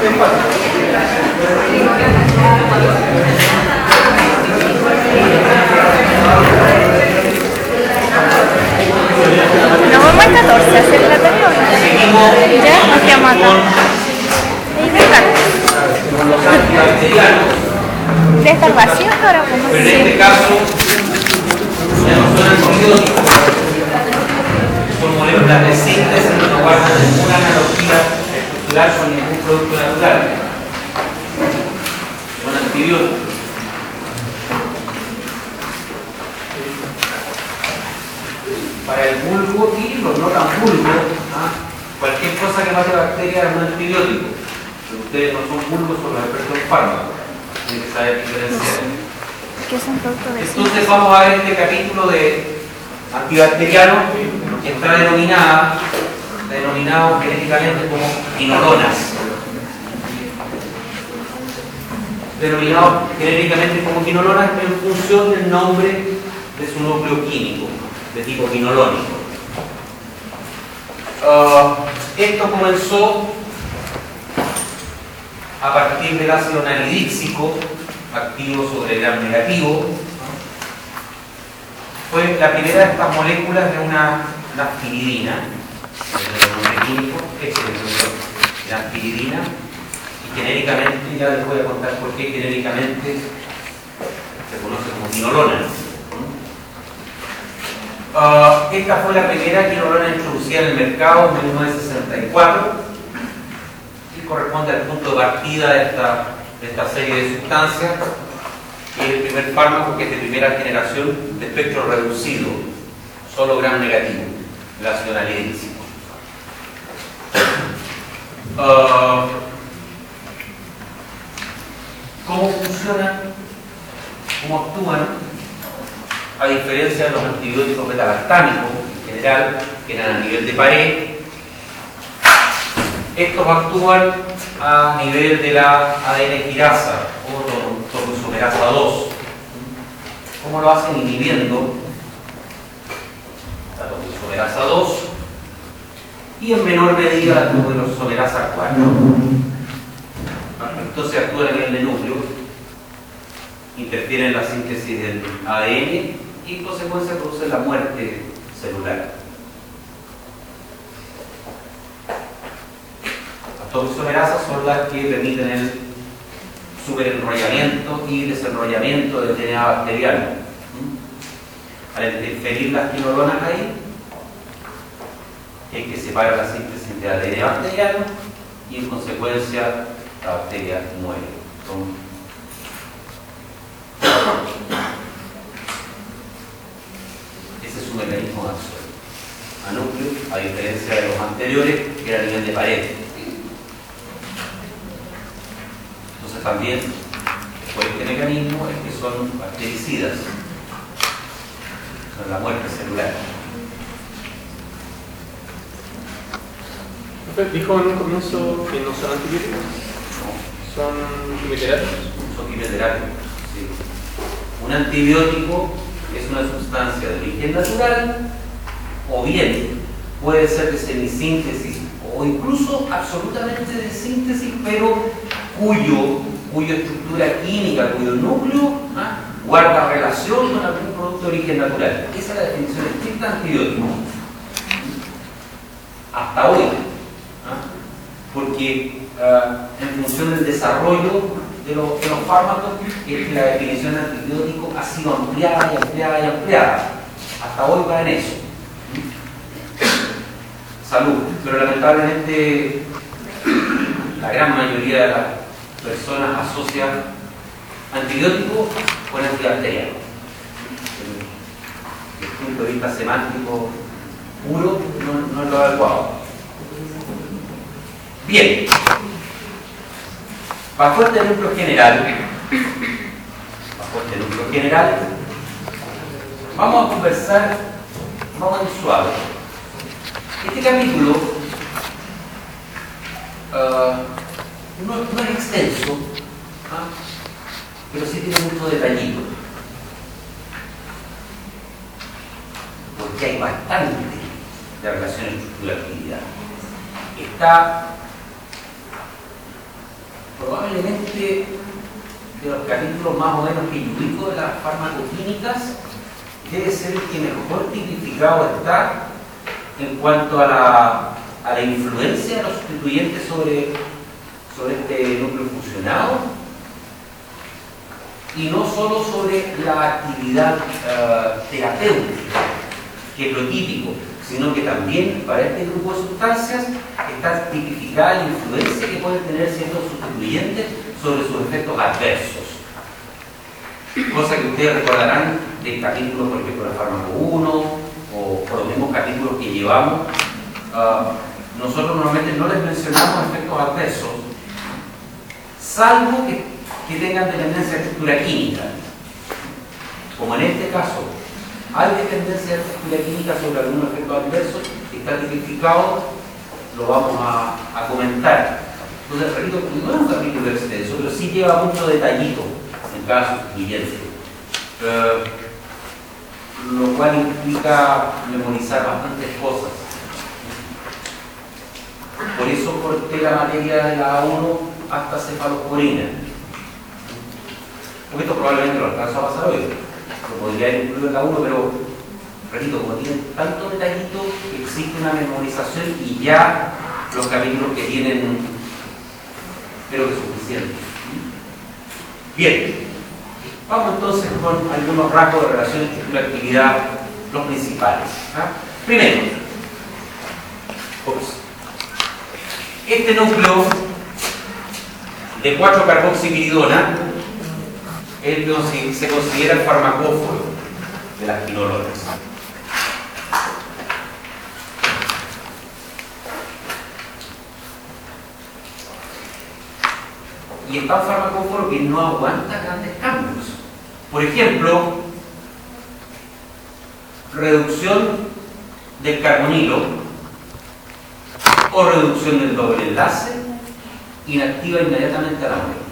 Nos vamos al 14 a hacer la tarea. Ya, nos quedamos acá. Y venga. De estar vacío ahora, como pero en este caso, ya no son antibióticos. Formulemos las de síntesis no guardan ninguna analogía estructural con ningún producto natural. Son antibióticos. Para el bulbo y los no tan bulbos, cualquier cosa que mate bacterias es un antibiótico. Pero ustedes no son bulbos, son los expertos en fármacos. Tienen que saber diferenciar. ¿Qué son productos de Entonces vamos a ver este capítulo de antibacteriano que está denominado genéticamente como quinolonas. Denominado genéticamente como quinolonas en función del nombre de su núcleo químico, de tipo quinolonico. Esto comenzó a partir del ácido nalidíxico, activo sobre gram negativo. Fue la primera de estas moléculas de una naftiridina, el nombre químico, naftiridina, y genéricamente, ya les voy a contar por qué genéricamente se conoce como quinolona. Esta fue la primera quinolona introducida en el mercado en 1964 y corresponde al punto de partida de esta serie de sustancias, y el primer fármaco que es de primera generación de espectro reducido, solo gram negativo, el ácido nalidíxico. ¿Cómo funcionan? ¿Cómo actúan? A diferencia de los antibióticos beta-lactámicos en general, que eran a nivel de pared, estos actúan a nivel de la ADN quirasa o tocoisomerasa 2. ¿Cómo lo hacen? Inhibiendo la tocoisomerasa 2 y en menor medida la tocoisomerasa 4. Entonces actúan a nivel de núcleo, interfieren en la síntesis del ADN y en consecuencia producen la muerte celular. Las tocoisomerasas son las que permiten el superenrollamiento y desenrollamiento del DNA bacteriano. Al interferir las quinolonas ahí, hay que separar la síntesis de ADN bacteriano y en consecuencia la bacteria muere. Ese es su mecanismo de acción. A núcleo, a diferencia de los anteriores, que era a nivel de pared. Entonces también, por este mecanismo, es que son bactericidas. Son la muerte celular. Dijo en un comienzo que no son antibióticos. ¿Son quimioterapios? Son quimioterapios, sí. Un antibiótico es una sustancia de origen natural, o bien puede ser de semisíntesis, o incluso absolutamente de síntesis, pero cuya estructura química, cuyo núcleo guarda relación con algún producto de origen natural. Esa es la definición estricta de antibiótico. Hasta hoy. Porque en función del desarrollo de los fármacos es que la definición de antibiótico ha sido ampliada y ampliada y ampliada. Hasta hoy va en eso. Salud. Pero lamentablemente la gran mayoría de las personas asocian antibiótico con antibacteriano. Desde el punto de vista semántico puro no es lo adecuado. Bien, bajo este núcleo general, vamos a conversar, vamos a ir suave. Este capítulo no es extenso, pero sí tiene mucho detallito, porque hay bastante de relación estructura-actividad. Está probablemente de los capítulos más o menos que yo ubico de las farmacoquímicas, debe ser el que mejor tipificado está en cuanto a la influencia de los sustituyentes sobre este núcleo fusionado, y no solo sobre la actividad terapéutica, que es lo típico, sino que también para este grupo de sustancias está tipificada la influencia que pueden tener ciertos sustituyentes sobre sus efectos adversos. Cosa que ustedes recordarán del capítulo, por ejemplo, de fármaco 1 o por los mismos capítulos que llevamos. Nosotros normalmente no les mencionamos efectos adversos, salvo que tengan dependencia de estructura química. Como en este caso, hay dependencia de estructura química sobre algunos efectos adversos, está tipificado, lo vamos a comentar. Entonces, repito, no es un capítulo extenso, pero sí lleva mucho detallito en cada sustituyente, lo cual implica memorizar bastantes cosas. Por eso corté la materia de la A1 hasta cefalosporina. Porque esto probablemente lo alcanzo a pasar hoy. Lo podría incluir en la 1, pero, repito, como tiene tanto detallito, existe una memorización y ya los capítulos que tienen, creo que es suficiente. Bien, vamos entonces con algunos rasgos de relación entre la actividad, los principales. Primero, este núcleo de 4-carboxipiridona es el que se considera el farmacóforo de las quinolonas. Y es tan farmacóforo que no aguanta grandes cambios. Por ejemplo, reducción del carbonilo o reducción del doble enlace inactiva inmediatamente a la molécula.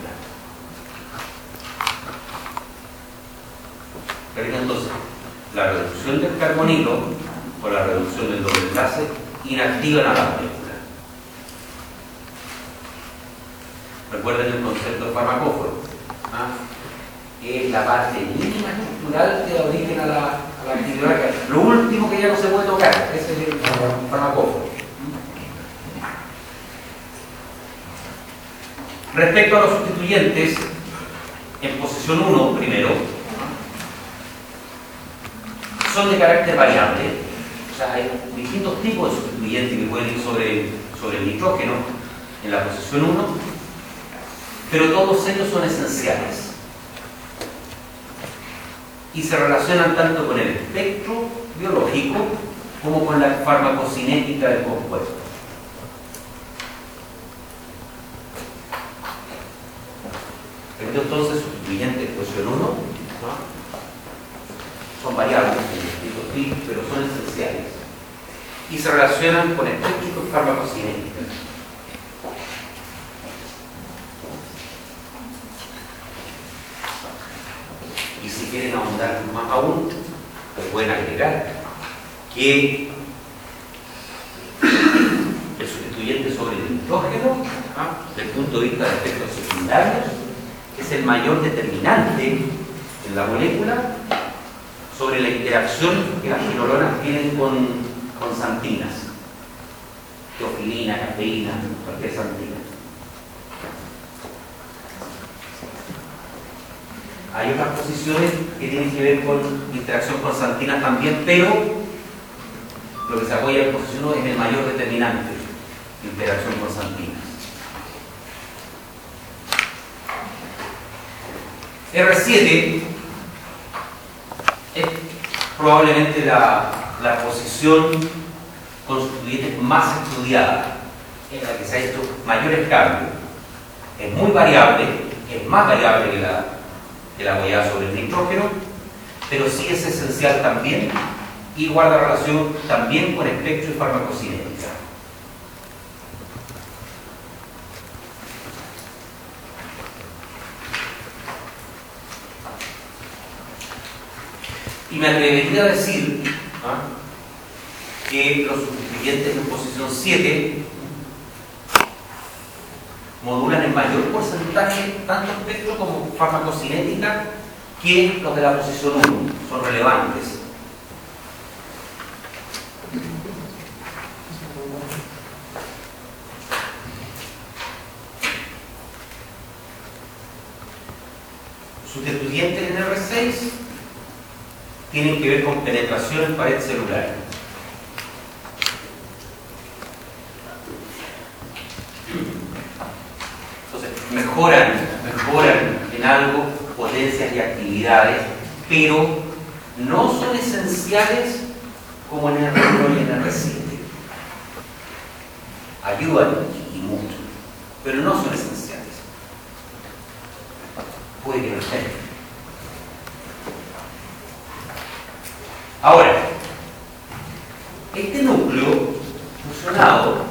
Entonces, la reducción del carbonilo o la reducción del doble enlace inactivan a la molécula. Recuerden el concepto de farmacóforo. Es la parte mínima estructural que da origen a la actividad. Lo último que ya no se puede tocar, ese es el farmacóforo. Respecto a los sustituyentes, en posición 1, primero, son de carácter variable. O sea, hay distintos tipos de sustituyentes que pueden ir sobre el nitrógeno en la posición 1, pero todos ellos son esenciales y se relacionan tanto con el espectro biológico como con la farmacocinética del compuesto. Entonces, sustituyentes de posición 1 son variables, pero son esenciales y se relacionan con espectro y con farmacocinética. Y si quieren ahondar más aún, pues pueden agregar que el sustituyente sobre el nitrógeno, desde el punto de vista de efectos secundarios, es el mayor determinante en la molécula sobre la interacción que las quinolonas tienen con santinas, teofilina, cafeína, cualquier santina. Hay otras posiciones que tienen que ver con interacción con santinas también, pero lo que se apoya en posición 1 es el mayor determinante de interacción con santinas. R7 es probablemente la posición con sustituyentes más estudiada, en la que se ha hecho mayores cambios. Es muy variable, es más variable que la apoyada sobre el nitrógeno, pero sí es esencial también y guarda relación también con espectro y farmacocinética. Y me atrevería a decir que los sustituyentes en posición 7 modulan en mayor porcentaje tanto espectro como farmacocinética que los de la posición 1, son relevantes. Sustituyentes en R6 tienen que ver con penetración en pared celular. Entonces, mejoran en algo potencias y actividades, pero no son esenciales como en R1 y en R7. Ayudan y mucho, pero no son esenciales. Puede que no esté. Ahora, este núcleo fusionado,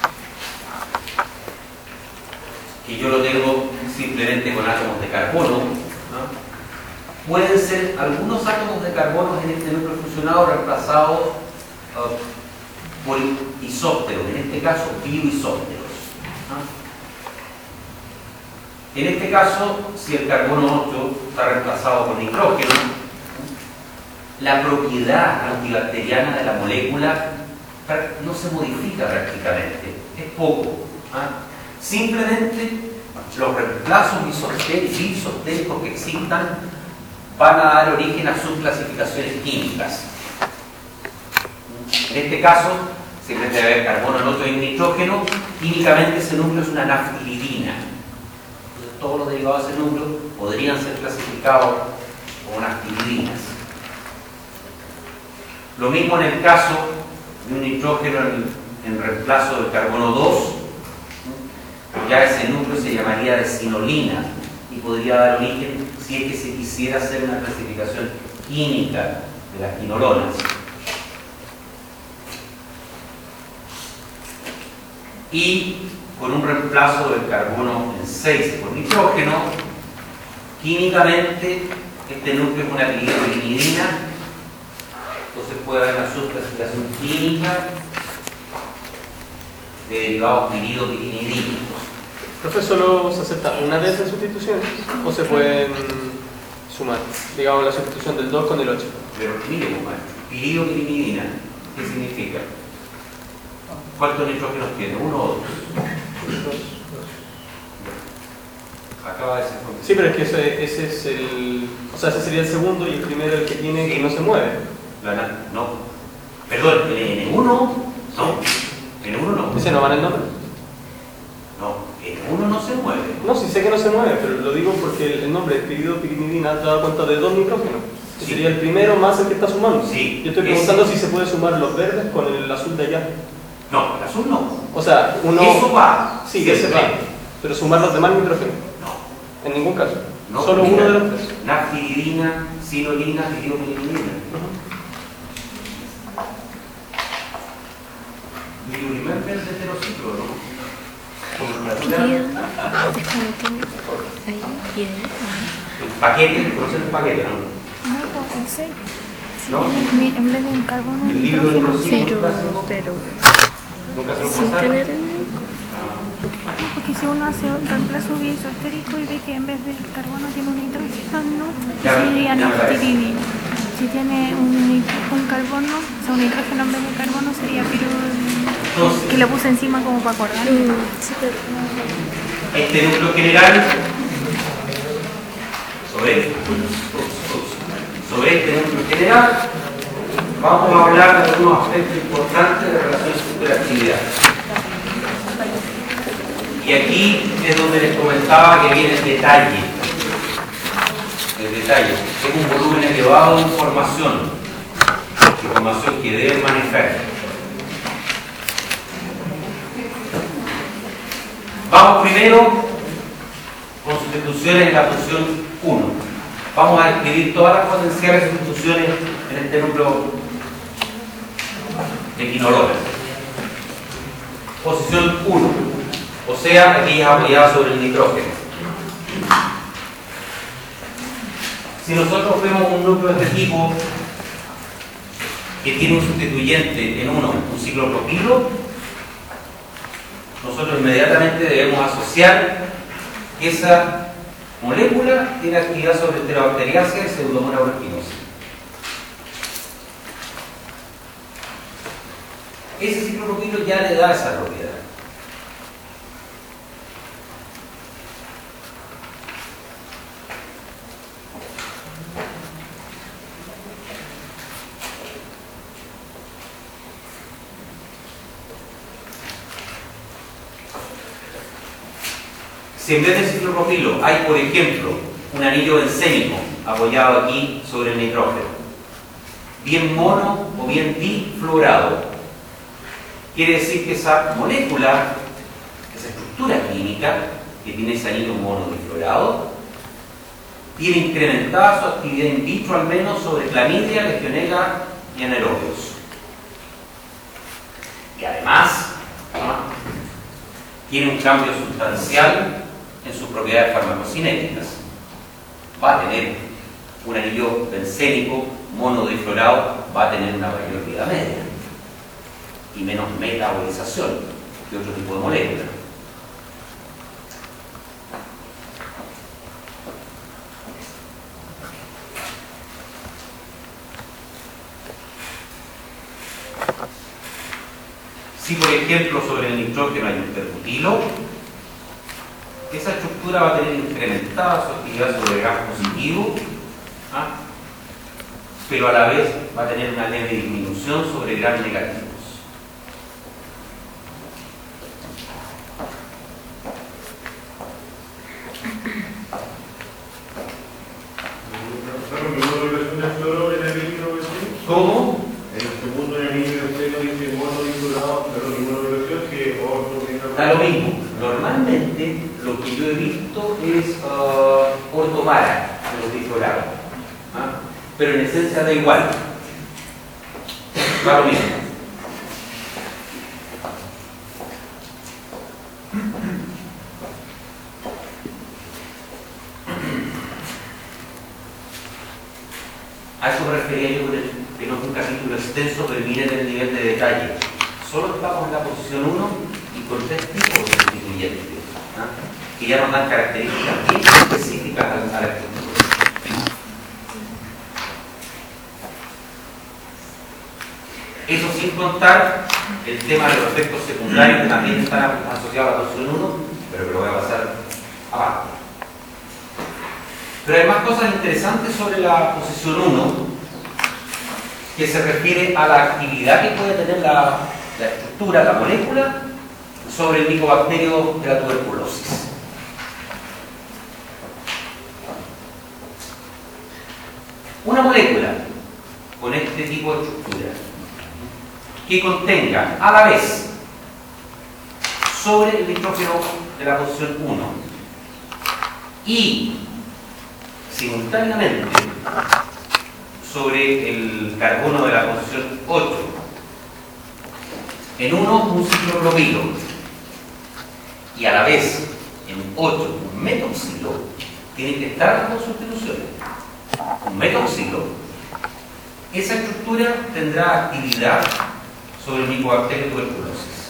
que yo lo tengo simplemente con átomos de carbono, ¿no? Pueden ser algunos átomos de carbono en este núcleo fusionado reemplazados por isópteros, en este caso bioisópteros, ¿no? En este caso, si el carbono 8 está reemplazado por nitrógeno, la propiedad antibacteriana de la molécula no se modifica prácticamente, es poco. Simplemente los reemplazos bisotéricos que existan van a dar origen a sus clasificaciones químicas. En este caso, si en vez de haber carbono 8 y nitrógeno, químicamente ese núcleo es una naftalidina. Todos los derivados de ese núcleo podrían ser clasificados como naftaldinas. Lo mismo en el caso de un nitrógeno en reemplazo del carbono 2, ya ese núcleo se llamaría de cinolina y podría dar origen, si es que se quisiera hacer una clasificación química de las quinolonas. Y con un reemplazo del carbono en 6 por nitrógeno, químicamente este núcleo es una piridopirimidina, entonces puede haber una subclasificación química de derivados piridopirimidínicos. Profe, ¿solo se acepta una de esas sustituciones o se pueden sumar? Digamos la sustitución del 2 con el 8. Pero miremos, piridopirimidina, ¿qué significa? ¿Cuántos nitrógenos tiene? ¿1 o 2? Acaba de ser. Sí, pero es que ese es el. O sea, ese sería el segundo y el primero el que tiene que no se mueve. No. Perdón, ¿en N1? No. En N1 no. ¿Ese no va en el nombre? No, en N1 no se mueve. No, sí sé que no se mueve, pero lo digo porque el nombre piridopirimidina te da cuenta de 2 nitrógenos. Sí. Sería el primero más el que está sumando. Sí. Yo estoy preguntando si se puede sumar los verdes con el azul de allá. No, el azul no. O sea, uno. Eso va. Sí, ese va. Pero sumar los demás nitrógenos. No. En ningún caso. No, solo mira, uno de los tres. Naftalidina, cinolina, piridopirimidina. Milimer es de heterociclo, ¿no? El paquete, ¿conocen el paquete, no? No, pues sí. ¿No? En vez de un carbono, El libro de los pero ¿Nunca se lo sin pasaron? tener porque si uno hace un reemplazo bioisotérico y ve que en vez del carbono tiene un nitrógeno, sería naftalidina. Si tiene un carbono, o sea, un nitrógeno en vez de carbono sería piro, que le puse encima como para acordar. Este núcleo general, sobre este núcleo general, vamos a hablar de algunos aspectos importantes de relación superactividad. Y aquí es donde les comentaba que viene el detalle. El detalle es un volumen elevado de información que deben manejar. Vamos primero con sustituciones en la función 1. Vamos a escribir todas las potenciales sustituciones en este núcleo de quinolonas. Posición 1, o sea, aquellas apoyadas sobre el nitrógeno. Si nosotros vemos un núcleo de este tipo que tiene un sustituyente en un ciclopropilo, nosotros inmediatamente debemos asociar que esa molécula tiene actividad sobre Enterobacteriaceae y Pseudomonas aeruginosa. Ese ciclopropilo ya le da esa propiedad. Si en vez de ciclopropilo hay, por ejemplo, un anillo bencénico apoyado aquí sobre el nitrógeno, bien mono o bien difluorado, quiere decir que esa molécula, esa estructura química que tiene ese anillo mono difluorado, tiene incrementada su actividad in vitro al menos sobre Clamidia, Legionella y anaerobios. Y además, tiene un cambio sustancial en sus propiedades farmacocinéticas. Va a tener un anillo bencénico monodifluorado, va a tener una mayor vida media y menos metabolización que otro tipo de moléculas. Si por ejemplo sobre el nitrógeno hay un terbutilo, esa estructura va a tener incrementada su actividad sobre gas positivo, pero a la vez va a tener una leve disminución sobre gas negativos. ¿Cómo? En el segundo anillo benceno dice monodifluorado, pero ninguna relación que orto. Da lo mismo. Normalmente lo que yo he visto es ortomara de los difluorados, pero en esencia da igual. Da lo mismo. A eso me refería yo que no es un capítulo extenso, pero miren el nivel de detalle. Solo estamos en la posición 1 y con 3 tipos de sustituyentes, que ya nos dan características bien específicas a la estructura. Eso sin contar el tema de los efectos secundarios que también están asociados a la posición 1, pero que lo voy a pasar aparte. Pero hay más cosas interesantes sobre la posición 1 que se refiere a la actividad que puede tener la estructura, la molécula, sobre el micobacterio de la tuberculosis. Una molécula con este tipo de estructura que contenga a la vez sobre el nitrógeno de la posición 1 y simultáneamente sobre el carbono de la posición 8, en uno un ciclopropilo y a la vez en 8 un metoxilo, tienen que estar las dos sustituciones. Un metoxilo, esa estructura tendrá actividad sobre el micobacterio tuberculosis.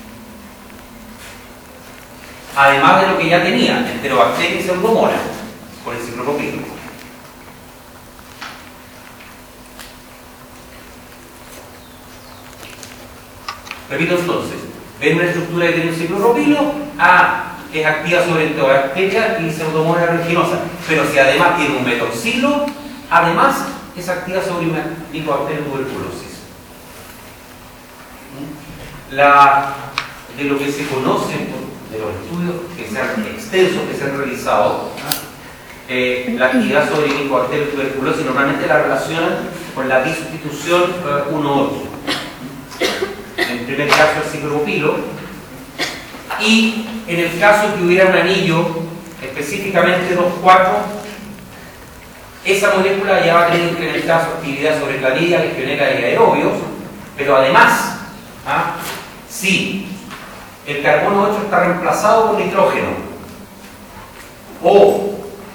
Además de lo que ya tenía, Enterobacteria y Pseudomonas, con el ciclopropilo. Repito entonces, ven una estructura que tiene un ciclopropilo, es activa sobre Enterobacteria y Pseudomonas aeruginosa, pero si además tiene un metoxilo, además es activa sobre Mycobacterium tuberculosis. De lo que se conoce, de los estudios que se han extensos que se han realizado, la actividad sobre Mycobacterium tuberculosis normalmente la relacionan con la disustitución 1-8. En primer caso el ciclopropilo, y en el caso que hubiera un anillo específicamente 2,4, esa molécula ya va a tener incrementada su actividad sobre Clamidia, Legionella y aerobios, pero además, si el carbono 8 está reemplazado por nitrógeno o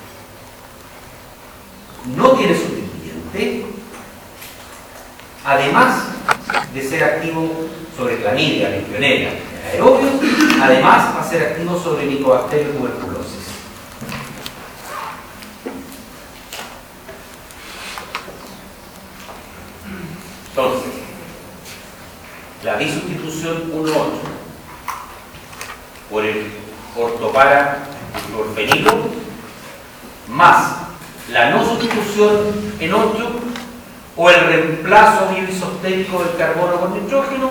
no tiene sustituyente, además de ser activo sobre Clamidia, Legionella y aerobios, Además, va a ser activo sobre Mycobacterium tuberculosis. Entonces, la bisustitución 1,8 por el ortopara-clorfenilo más la no sustitución en 8 o el reemplazo bioisostérico del carbono con nitrógeno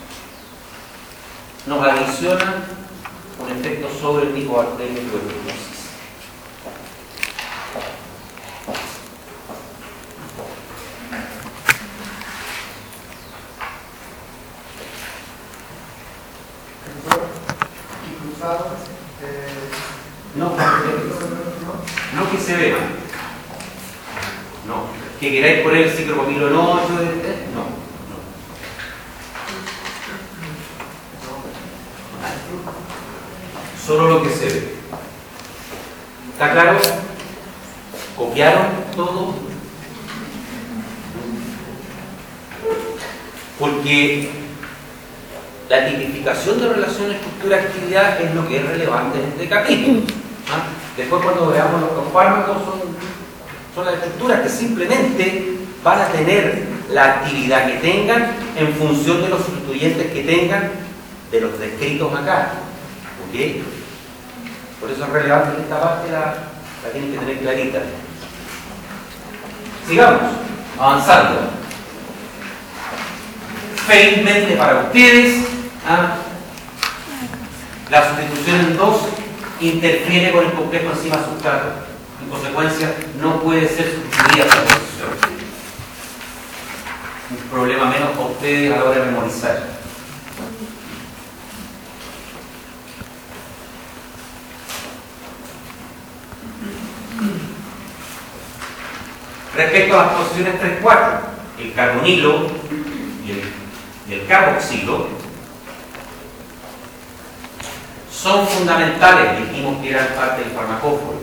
nos adiciona un efecto sobre el Mycobacterium tuberculosis. No que se vea. No. Que queráis poner el ciclopropilo en 8, no. Solo lo que se ve. ¿Está claro? ¿Copiaron todo? Porque la tipificación de relación estructura-actividad es lo que es relevante en este capítulo. ¿Ah? Después, cuando veamos los fármacos, son las estructuras que simplemente van a tener la actividad que tengan en función de los sustituyentes que tengan de los descritos acá. ¿Ok? Por eso es relevante que esta parte la tienen que tener clarita. Sigamos, avanzando. Felizmente para ustedes, la sustitución en 2 interfiere con el complejo enzima-sustrato. En consecuencia, no puede ser sustituida por la posición. Un problema menos para ustedes a la hora de memorizar. Respecto a las posiciones 3-4, el carbonilo y el carboxilo son fundamentales, dijimos que eran parte del farmacóforo.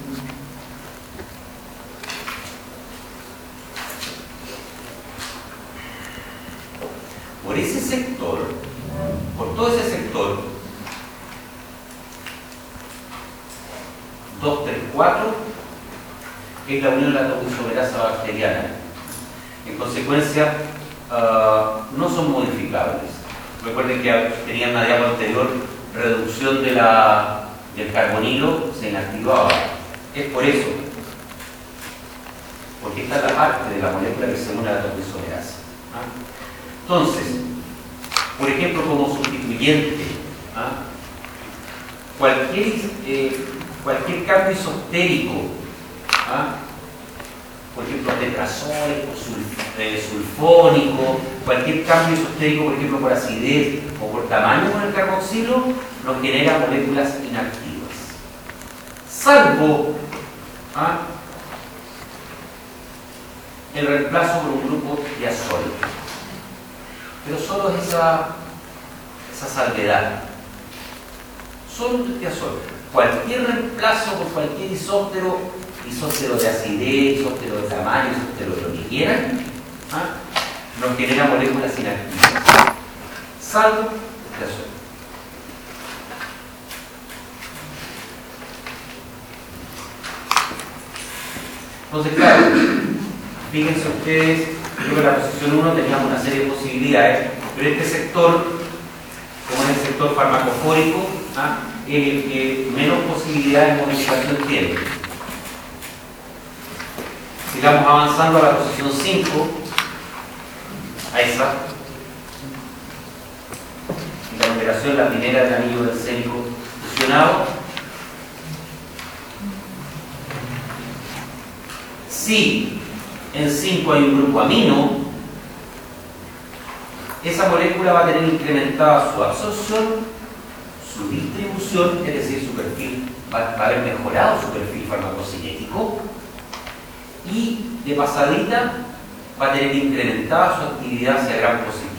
Por ese sector, por todo ese sector, 2,3,4 es la unión de la topoisomerasa bacteriana. En consecuencia, no son modificables. Recuerden que tenían una diapo anterior, reducción del carbonilo se inactivaba. Es por eso, porque esta es la parte de la molécula que se une a la topoisomerasa. Entonces, por ejemplo, como sustituyente, cualquier cambio isotérico, por ejemplo, tetrazólico, sulfónico, cualquier cambio isotérico, por ejemplo, por acidez o por tamaño con el carboxilo, nos genera moléculas inactivas. Salvo el reemplazo por un grupo diazólico. Pero solo es esa salvedad. Solo el diazólico. Cualquier reemplazo por cualquier isótero de acidez, isótero de tamaño, isótero de lo que quieran, nos genera moléculas inactivas, salvo el azúcar. Entonces, claro, fíjense ustedes, creo que en la posición 1 teníamos una serie de posibilidades, pero este sector, como es el sector farmacofórico, es el que menos posibilidades de modificación tiene. Sigamos avanzando a la posición 5, a esa. La numeración, la primera del anillo bencénico fusionado. Si en 5 hay un grupo amino, esa molécula va a tener incrementada su absorción, su distribución, es decir, su perfil, va a haber mejorado su perfil farmacocinético. Y de pasadita va a tener incrementada su actividad hacia gram positivo.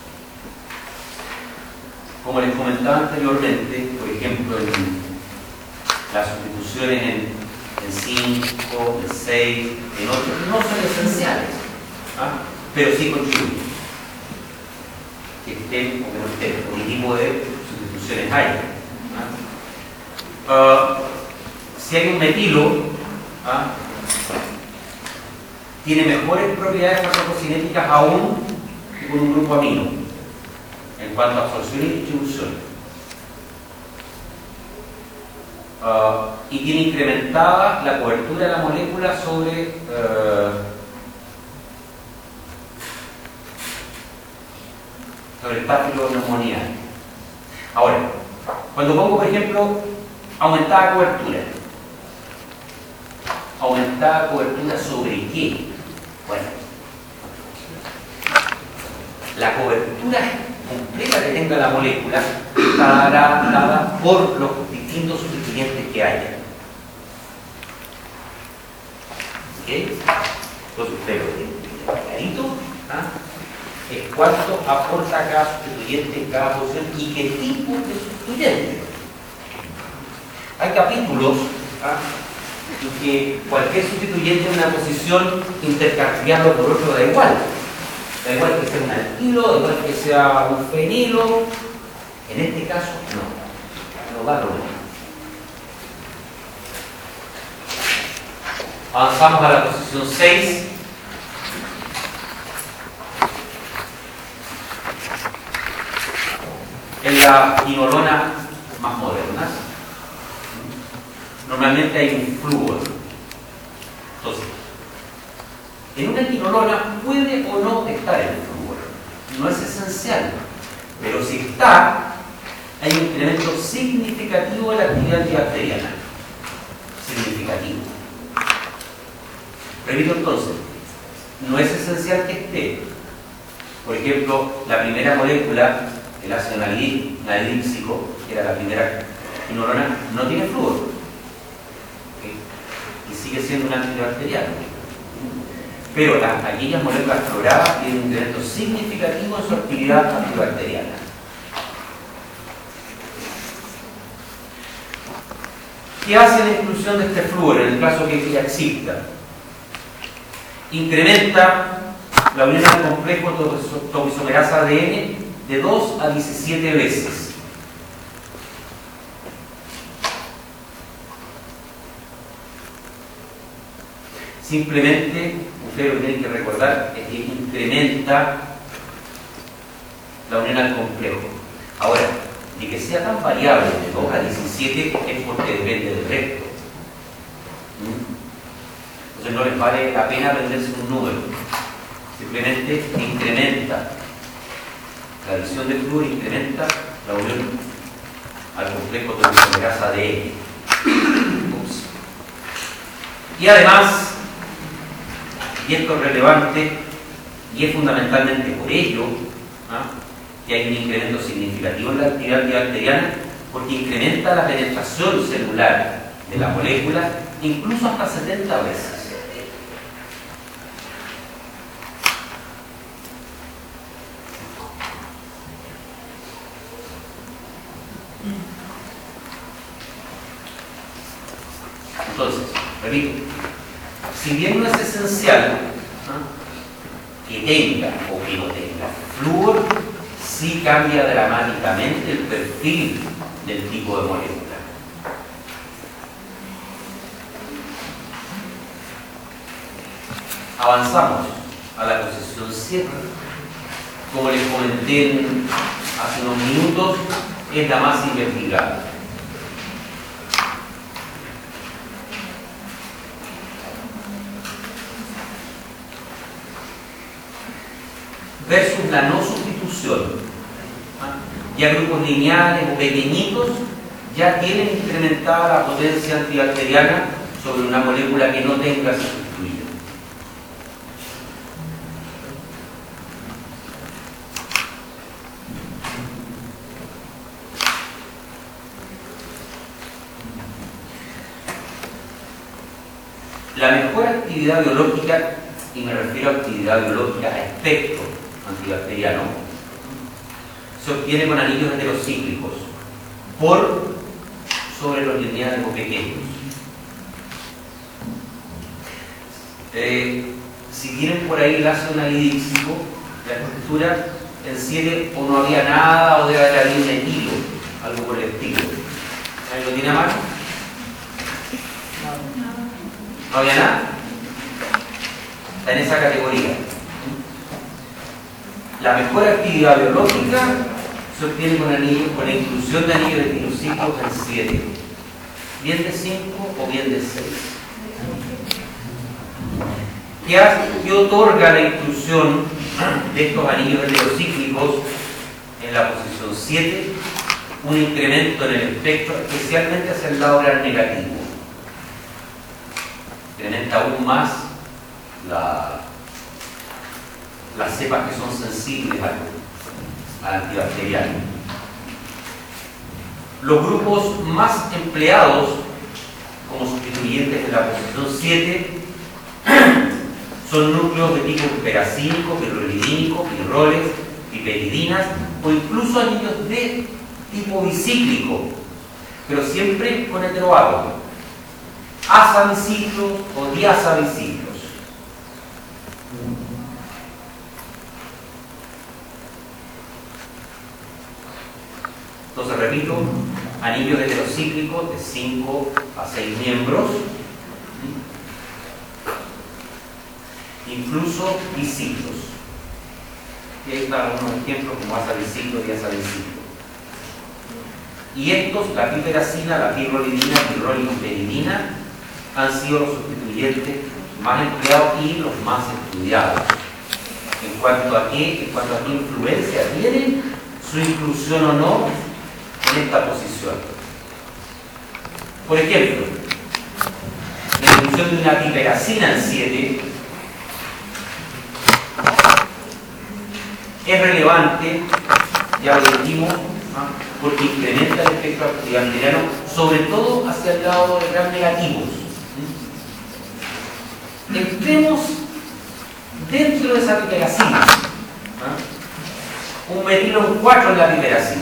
Como les comentaba anteriormente, por ejemplo, las sustituciones en 5, en 6, en 8 no son esenciales, pero sí contribuyen. Que estén o que no estén, por qué tipo de sustituciones hay. Si hay un metilo, tiene mejores propiedades farmacocinéticas aún que con un grupo amino en cuanto a absorción y distribución. Y tiene incrementada la cobertura de la molécula sobre el páfilo neumonial. Ahora, cuando pongo, por ejemplo, aumentada cobertura. ¿Aumentada cobertura sobre qué? Bueno, la cobertura completa que tenga la molécula estará dada por los distintos sustituyentes que haya. ¿Ok? Entonces usted lo tiene clarito, es cuánto aporta cada sustituyente en cada posición y qué tipo de sustituyente. Hay capítulos en que cualquier sustituyente en una posición intercambiarlo por otro da igual. Da igual que sea un alquilo, da igual que sea un fenilo. En este caso, no da problema. Avanzamos a la posición 6. En la quinolona más modernas, normalmente hay un flúor. Entonces, en una quinolona puede o no estar el flúor. No es esencial, pero si está, hay un incremento significativo de la actividad antibacteriana. Significativo. Repito entonces, no es esencial que esté. Por ejemplo, la primera molécula, el ácido nailíxico, que era la primera quinolona, no tiene flúor. ¿Okay? Y sigue siendo un antibacteriano. Pero aquellas moléculas fluoradas tienen un incremento significativo en su actividad antibacteriana. ¿Qué hace la exclusión de este flúor en el caso que ya exista? Incrementa la unión al complejo topoisomerasa ADN de 2 a 17 veces. Simplemente, ustedes lo tienen que recordar, es que incrementa la unión al complejo. Ahora, de que sea tan variable de 2 a 17 es porque depende del resto. Entonces no les vale la pena aprenderse un número. Simplemente incrementa la adición de flúor, incrementa la unión al complejo topoisomerasa ADN. Y además, y esto es relevante, y es fundamentalmente por ello que hay un incremento significativo en la actividad antibacteriana, porque incrementa la penetración celular de la molécula incluso hasta 70 veces. Entonces, repito, si bien no es esencial que tenga o que no tenga flúor, sí cambia dramáticamente el perfil del tipo de molécula. Avanzamos a la posición 7. Como les comenté hace unos minutos, es la más investigada. Versus la no sustitución. Ya grupos lineales o pequeñitos ya tienen incrementada la potencia antibacteriana sobre una molécula que no tenga sustituida. La mejor actividad biológica, y me refiero a actividad biológica a espectro antibacteriano, se obtiene con anillos heterocíclicos por sobre los lineales o pequeños. Si tienen por ahí el ácido anhidríxico, la estructura en 7 o no había nada o debe haber habido un etilo, algo por el estilo. ¿Ahí lo tiene a mano? ¿No había nada? Está en esa categoría. La mejor actividad biológica se obtiene con la inclusión de anillos de etilociclos en 7, bien de 5 o bien de 6. ¿Qué otorga la inclusión de estos anillos heterocíclicos en la posición 7? Un incremento en el espectro, especialmente hacia el lado gram negativo. Incrementa aún más las cepas que son sensibles al antibacteriano. Los grupos más empleados como sustituyentes en la posición 7 son núcleos de tipo peracínico, pirrolidínico, pirroles, piperidinas o incluso anillos de tipo bicíclico, pero siempre con heteroátomo, asabiciclos o diazabiciclos. Entonces, repito, anillos heterocíclicos de 5 a 6 miembros, incluso biciclos. Y ahí están algunos ejemplos como asabiciclo y diazabiciclo. Y estos, la piperacina, la pirrolidina, pirrolipiperidina, han sido los sustituyentes más empleados y los más estudiados. En cuanto a qué influencia tiene su inclusión o no en esta posición. Por ejemplo, la inclusión de una piperacina en 7 es relevante, ya lo dijimos, porque incrementa el espectro antibacteriano, sobre todo hacia el lado de gram negativos. Entremos dentro de esa piperacina. Un metilón 4 en la piperacina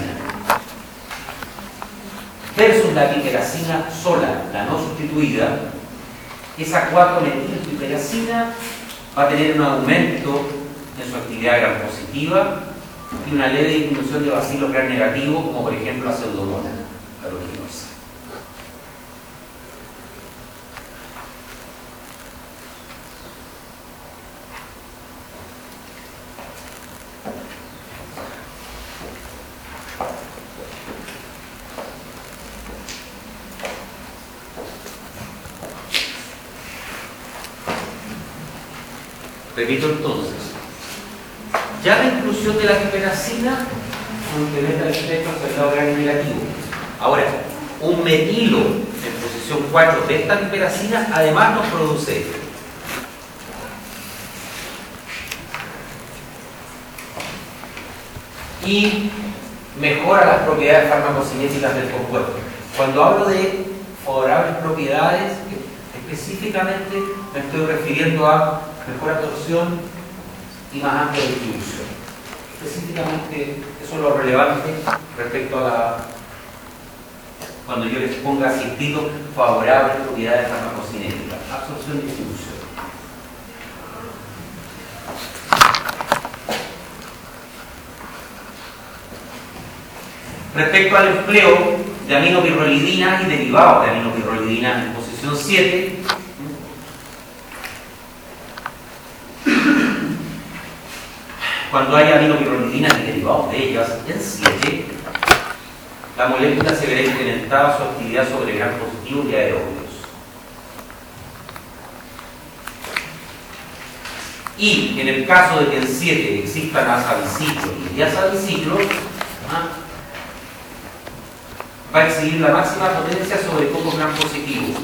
versus la piperacina sola, la no sustituida. Esa 4-metilpiperacina va a tener un aumento en su actividad gram positiva y una leve disminución de bacilos gram negativos, como por ejemplo la pseudomonas aeruginosa. Repito entonces, ya la inclusión de la piperacina incrementa el espectro hacia el lado gram negativo. Ahora, un metilo en posición 4 de esta piperacina además nos produce esto. Y mejora las propiedades farmacocinéticas del compuesto. Cuando hablo de favorables propiedades, específicamente me estoy refiriendo a mejor absorción y más amplia distribución. Específicamente, eso es lo relevante respecto a cuando yo les ponga así escrito favorables propiedades farmacocinéticas, absorción y distribución. Respecto al empleo de aminopirrolidina y derivados de aminopirrolidina en posición 7, cuando hay aminopirrolidinas y derivados de ellas en 7, la molécula se verá incrementada su actividad sobre gram positivos y aerobios. Y en el caso de que en 7 existan asabiciclos y diazabiciclos, va a exhibir la máxima potencia sobre pocos gram positivos.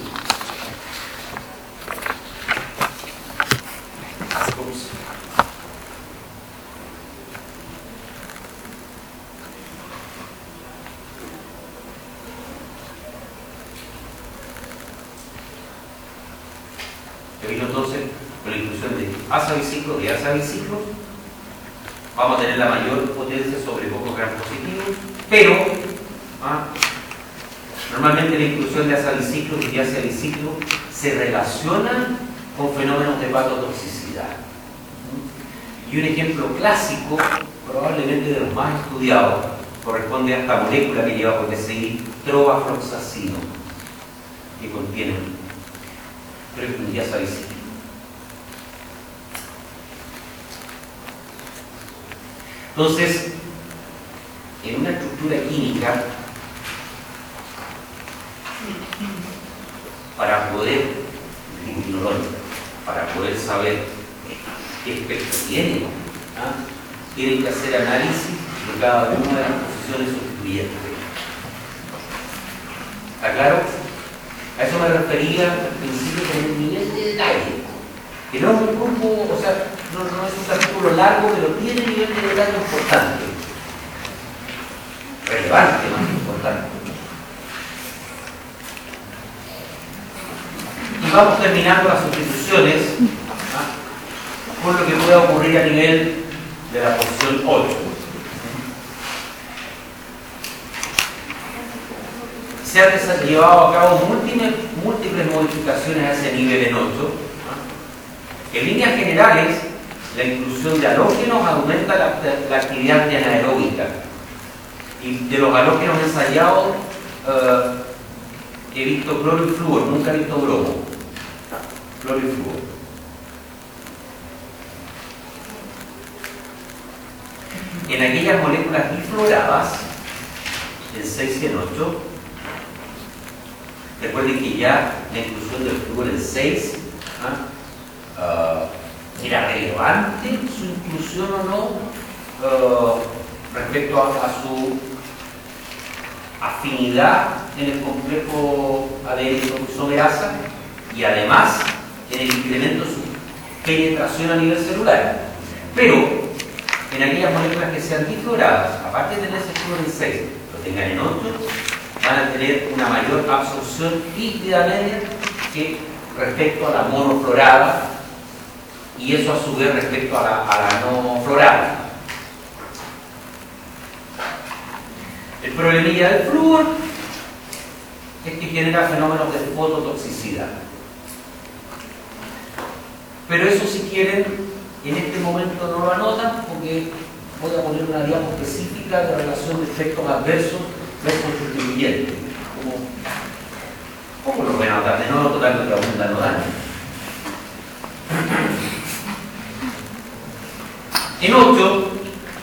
Entonces, con la inclusión de asabiciclos y diazabiciclos, vamos a tener la mayor potencia sobre pocos gram positivos, pero Normalmente la inclusión de azaliciclo y diazaliciclo se relaciona con fenómenos de hepatotoxicidad. Y un ejemplo clásico, probablemente de los más estudiados, corresponde a esta molécula que lleva por PCI, trovafloxacino, que contiene un diazaliciclo. Entonces, en una estructura química, para poder saber qué efecto tiene, tienen que hacer análisis de cada una de las posiciones sustituyentes. ¿Está claro? A eso me refería al principio con un nivel de detalle. Que no es un grupo, o sea, no es un artículo largo, pero tiene nivel de detalle importante. Relevante, más importante. Y vamos terminando las sustituciones con lo que pueda ocurrir a nivel de la posición 8. Se han llevado a cabo múltiples modificaciones a ese nivel en 8. En líneas generales, la inclusión de halógenos aumenta la actividad anaeróbica. Y de los halógenos ensayados, he visto cloro y flúor, nunca he visto bromo. Cloro y flúor. En aquellas moléculas difluoradas, en 6 y en 8, recuerden que ya la inclusión del flúor en 6 era relevante su inclusión o no respecto a su afinidad en el complejo ADN-isomerasa y además en el incremento de su penetración a nivel celular. Pero en aquellas moléculas que sean difluoradas, aparte de tener ese flúor en 6, lo tengan en 8, van a tener una mayor absorción líquida media que respecto a la monofluorada, y eso a su vez respecto a la no florada. El problemilla del flúor es que genera fenómenos de fototoxicidad. Pero eso, si quieren, en este momento no lo anotan, porque voy a poner una diapo específica de relación de efectos adversos versus sustituyentes. ¿Cómo lo voy a anotar? De nuevo, total, que abundan no daño. En 8,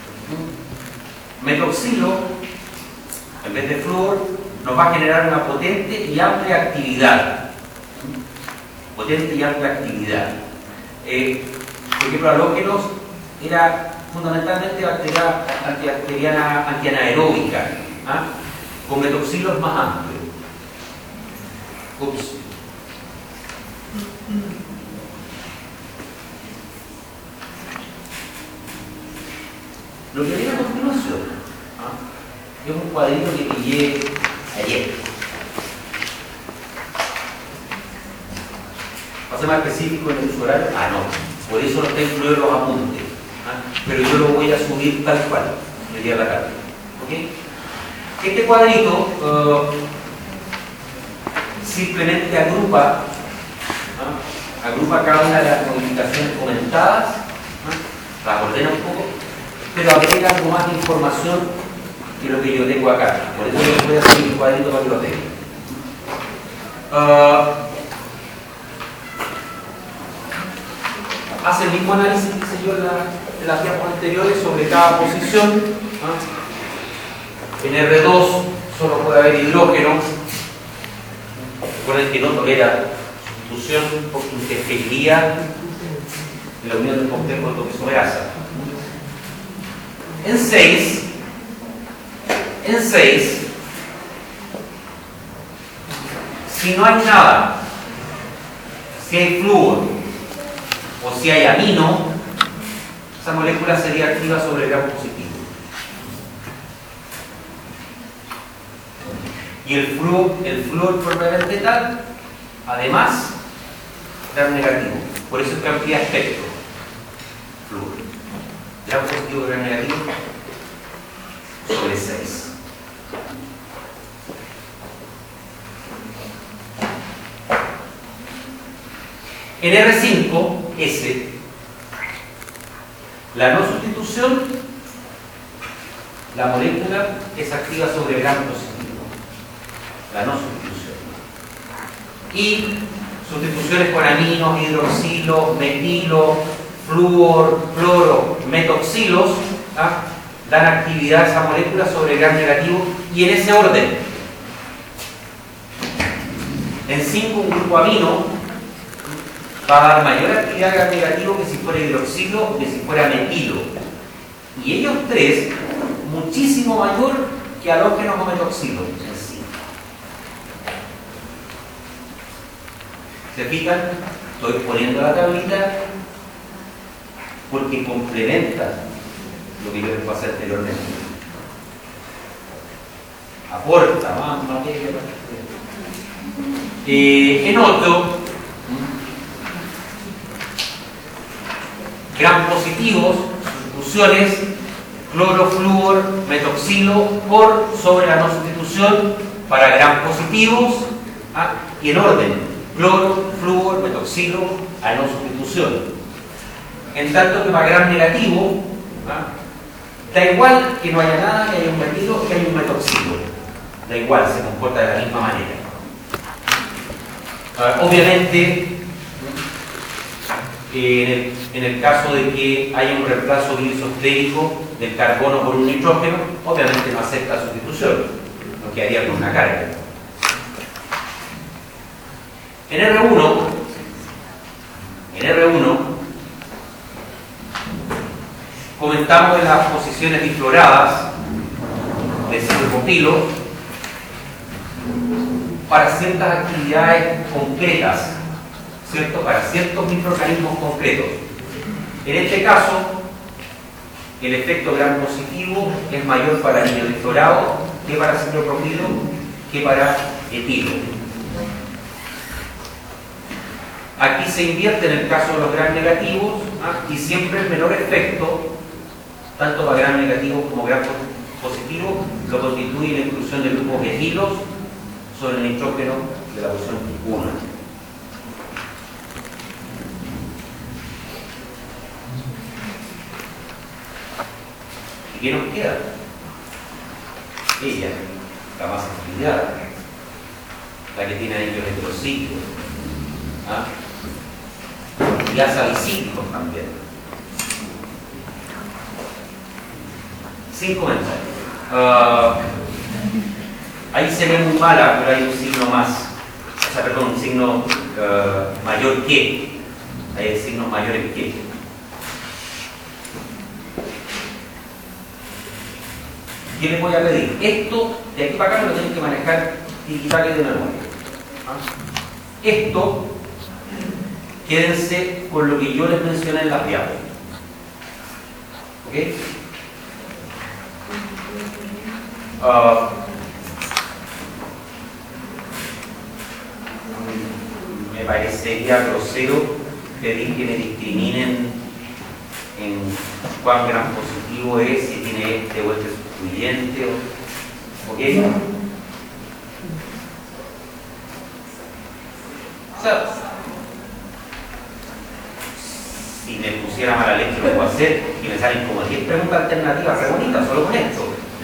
metoxilo, en vez de flúor, nos va a generar una potente y amplia actividad. Potente y amplia actividad. Por ejemplo, halógenos era fundamentalmente bacteriana antianaeróbica. Con metoxilo es más amplio. Ups. Lo que viene a continuación es un cuadrito que pillé ayer. ¿Va a ser más específico en el uso horario? No. Por eso no está incluido en los apuntes. Pero yo lo voy a subir tal cual el día de la tarde. ¿Okay? Este cuadrito simplemente agrupa cada una de las modificaciones comentadas, las ordena un poco, pero agrega algo más de información que lo que yo tengo acá. Por eso yo voy a hacer mi cuadrito para que lo tenga. Hace el mismo análisis que hice yo en las diapositivas anteriores sobre cada posición. En R2 solo puede haber hidrógeno. Recuerden que no tolera sustitución porque interferiría en la unión del complejo toxisomerasa. En 6, si no hay nada, si hay flúor o si hay amino, esa molécula sería activa sobre el gram positivo. Y el flúor propiamente tal, además, gram negativo. Por eso es que amplía espectro. Flúor. Gram positivo, gram negativo, sobre 6. En R5S, la no sustitución, la molécula es activa sobre gran positivo. La no sustitución. Y sustituciones con aminos, hidroxilo, metilo, flúor, cloro, metoxilos, dan actividad a esa molécula sobre gran negativo y en ese orden. En 5 un grupo amino va a dar mayor actividad a gran negativo que si fuera hidroxilo o que si fuera metilo. Y ellos tres, muchísimo mayor que halógenos o metoxilos en 5. ¿Se fijan? Estoy poniendo la tablita porque complementa lo que yo les pasé anteriormente. Aporta más materia. En otro, gran positivos, sustituciones, cloro, flúor, metoxilo por sobre la no sustitución para gran positivos y en orden, cloro, flúor, metoxilo a no sustitución. En tanto que para gran negativo, da igual que no haya nada, que haya un metilo, que haya un metoxilo. Da igual, se comporta de la misma manera. Obviamente, en el caso de que haya un reemplazo isostérico del carbono por un nitrógeno, obviamente no acepta sustitución, no quedaría con una carga. En R1 comentamos en las posiciones difloradas de ciprofilo para ciertas actividades concretas, ¿cierto? Para ciertos microorganismos concretos. En este caso, el efecto gran positivo es mayor para niño diflorado que para ciprofilo que para etilo. Aquí se invierte en el caso de los gran negativos y siempre el menor efecto, tanto para gran negativo como gran positivo, lo constituye la inclusión de grupos etilos sobre el nitrógeno de la posición 1. ¿Y qué nos queda? Ella, la más estudiada, la que tiene anillos heterocíclicos y azalicíclicos también. Sin comentarios. Ahí se ve muy mala, pero hay un signo más, o sea, perdón, un signo mayor que. Hay signos mayores que. ¿Qué les voy a pedir? Esto, de aquí para acá, me lo tienen que manejar tiki-taki de memoria. Esto, quédense con lo que yo les mencioné en la diapo. ¿Ok? Me parecería grosero pedir que me discriminen en cuán gran positivo es, si tiene este o este sustituyente. ¿Ok? O sea, si me pusiera mala leche lo puedo hacer y me salen como 10 preguntas alternativas, re bonitas, solo con esto.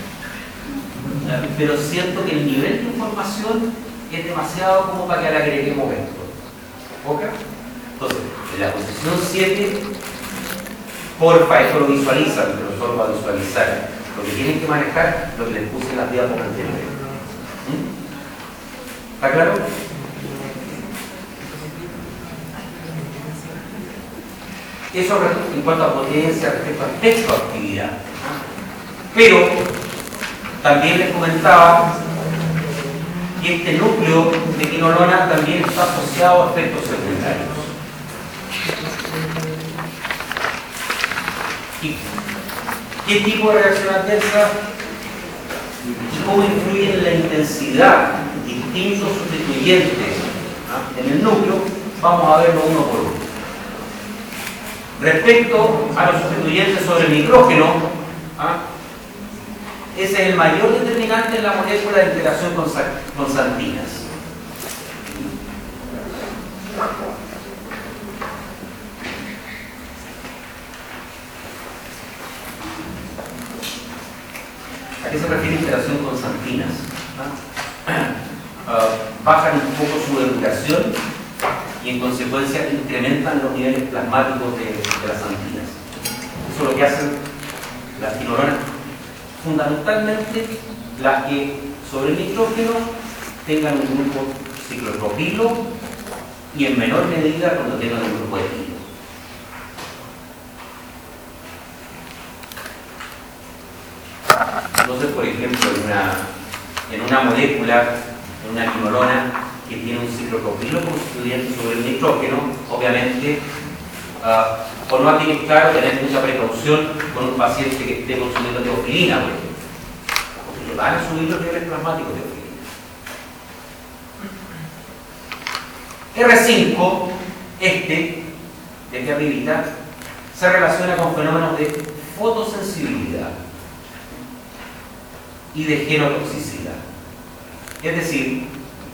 Pero siento que el nivel de información es demasiado como para que le agreguemos esto. ¿Ok? Entonces, en la posición 7, porfa, esto lo visualizan, el profesor va a visualizar. Lo que tienen que manejar, lo que les puse en las diapositivas anteriores. ¿Está claro? Eso en cuanto a potencia, respecto a espectroactividad. Pero también les comentaba que este núcleo de quinolona también está asociado a efectos secundarios. ¿Y qué tipo de reacción adversa y cómo influyen en la intensidad distintos sustituyentes en el núcleo? Vamos a verlo uno por uno. Respecto a los sustituyentes sobre el nitrógeno, ese es el mayor determinante en la molécula de interacción con santinas. qué se refiere interacción con santinas? Bajan un poco su educación y en consecuencia incrementan los niveles plasmáticos de las santinas. Eso es lo que hacen las quinolonas, fundamentalmente las que sobre el nitrógeno tengan un grupo ciclopropilo y en menor medida cuando tengan un grupo etilo. Entonces, por ejemplo, en una molécula, en una quinolona que tiene un ciclopropilo constituyente sobre el nitrógeno, obviamente, por no administrar o tener mucha precaución con un paciente que esté consumiendo teofilina, por ejemplo, porque le van a subir los niveles plasmáticos de teofilina. R5, desde arribita, se relaciona con fenómenos de fotosensibilidad y de genotoxicidad. Es decir,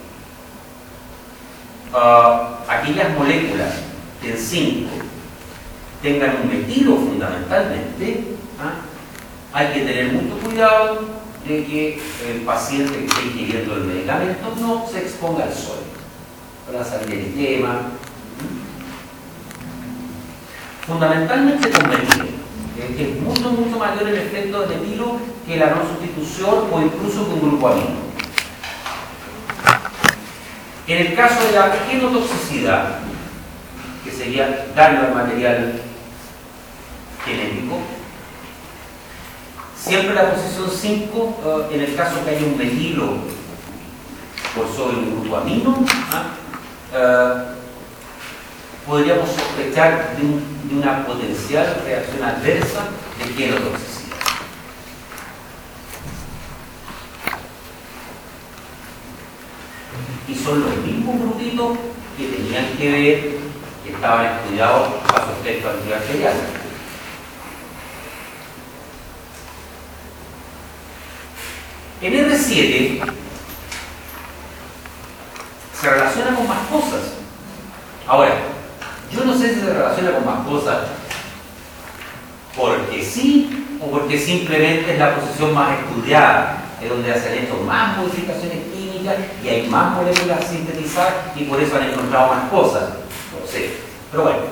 aquellas moléculas que en 5 tengan un metilo fundamentalmente, hay que tener mucho cuidado de que el paciente que esté ingiriendo el medicamento no se exponga al sol para salir el tema. Fundamentalmente con metilo, que es mucho mayor el efecto de metilo que la no sustitución o incluso con grupo amino. En el caso de la genotoxicidad, que sería daño al material genético, siempre la posición 5, en el caso que haya un metilo por sobre un grupo amino, podríamos sospechar de una potencial reacción adversa de genotoxicidad. Y son los mismos grupitos que tenían que ver, que estaban estudiados a su efecto antibacterial. En R7 se relaciona con más cosas. Ahora, yo no sé si se relaciona con más cosas porque sí o porque simplemente es la posición más estudiada, es donde se han hecho más modificaciones químicas y hay más moléculas sintetizadas y por eso han encontrado más cosas. No sé. Pero bueno,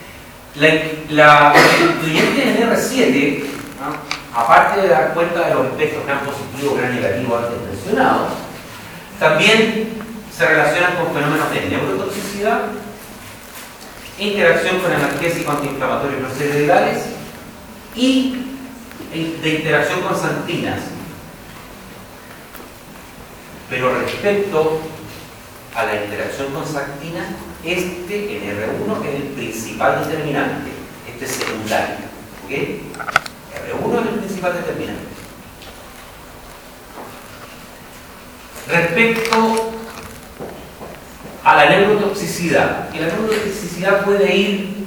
la constituyente en R7, aparte de dar cuenta de los efectos gran positivos, gran negativos antes mencionados, también se relacionan con fenómenos de neurotoxicidad, interacción con analgésicos antiinflamatorios no steroidales y de interacción con santinas. Pero respecto a la interacción con santinas, en R1 es el principal determinante, este es secundario. ¿Ok? R1 es el principal determinante. Respecto a la neurotoxicidad, que la neurotoxicidad puede ir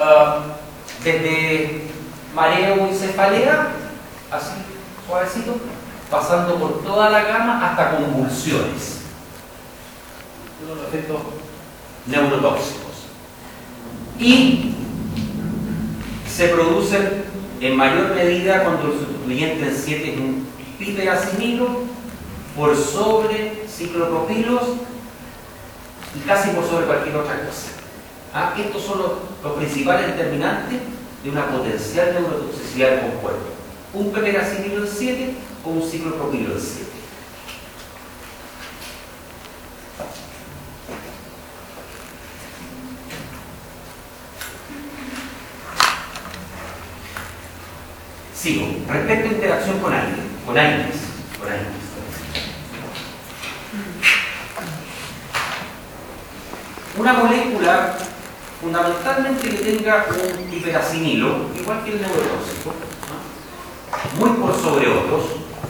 desde mareo y cefalea, así, suavecito, pasando por toda la gama hasta convulsiones. Los efectos neurotóxicos. Y se producen en mayor medida cuando el sustituyente en 7 es un piperacinilo por sobre ciclopropilos y casi por sobre cualquier otra cosa. Estos son los principales determinantes de una potencial neurotoxicidad del compuesto. Un piperacinilo en 7 o un ciclopropilo en 7. Sigo. Respecto a interacción con aires. Una molécula fundamentalmente que tenga un piperacinilo, igual que el neurotóxico, muy por sobre otros,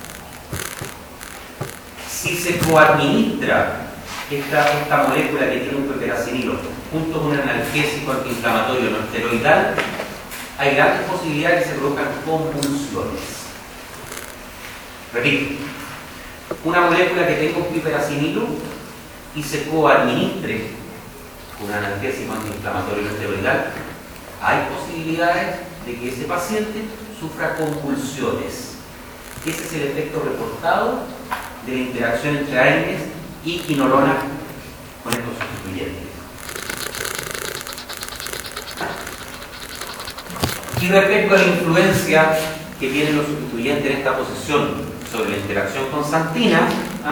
si se coadministra esta molécula que tiene un piperacinilo junto con un analgésico antiinflamatorio no esteroidal, hay grandes posibilidades de que se produzcan convulsiones. Repito, una molécula que tenga un piperacinilo y se coadministre con un analgésico antiinflamatorio no esteroidal, hay posibilidades de que ese paciente sufra convulsiones. Ese es el efecto reportado de la interacción entre AINES y quinolona con estos sustituyentes. Y respecto a la influencia que tienen los sustituyentes en esta posición sobre la interacción con xantina,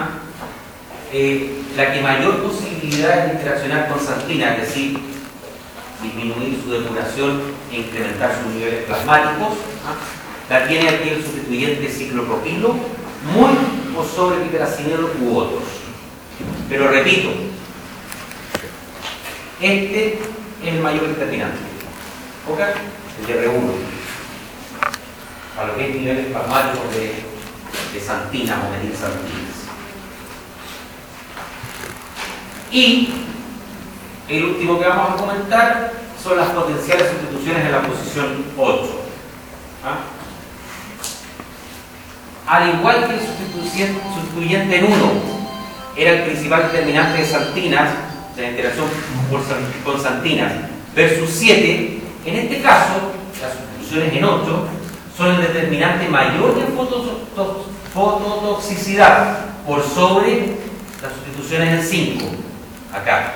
la que mayor posibilidad de interaccionar con xantina, es decir, disminuir su depuración e incrementar sus niveles plasmáticos, la tiene aquí el sustituyente ciclopropilo, muy o sobre piperazidelo u otros. Pero repito, este es el mayor determinante, ¿ok? El de R1, a lo que es niveles plasmáticos de xantina o metilxantinas. Y el último que vamos a comentar son las potenciales sustituciones en la posición 8. Al igual que el sustituyente en 1 era el principal determinante de xantinas, de la interacción con xantinas, versus 7, en este caso, las sustituciones en 8 son el determinante mayor de fototoxicidad por sobre las sustituciones en 5, acá.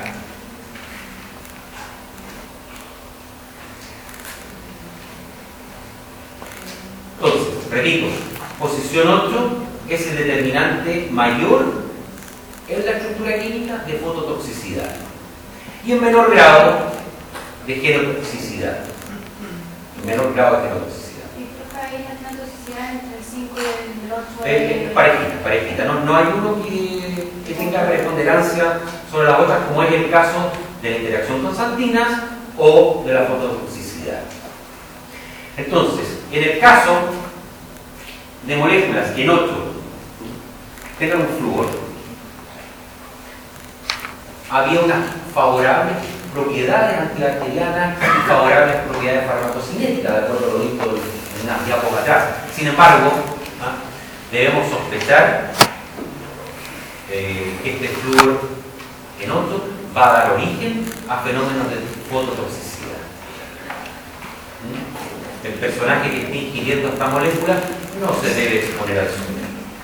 Entonces, repito, posición 8 es el determinante mayor en la estructura química de fototoxicidad y en menor grado de genotoxicidad. En menor grado de genotoxicidad. ¿Y creo que hay una toxicidad entre el 5 y el 8? Parejita. No hay uno que tenga preponderancia sobre las otras, como es el caso de la interacción con xantinas o de la fototoxicidad. Entonces, en el caso de moléculas que en 8 tengan un flúor, había unas favorables propiedades antibacterianas y favorables propiedades farmacocinéticas, de acuerdo a lo visto en unas diapos atrás. Sin embargo, debemos sospechar que este flúor en 8 va a dar origen a fenómenos de fototoxicidad. El personaje que esté ingiriendo esta molécula no se debe exponer al sol.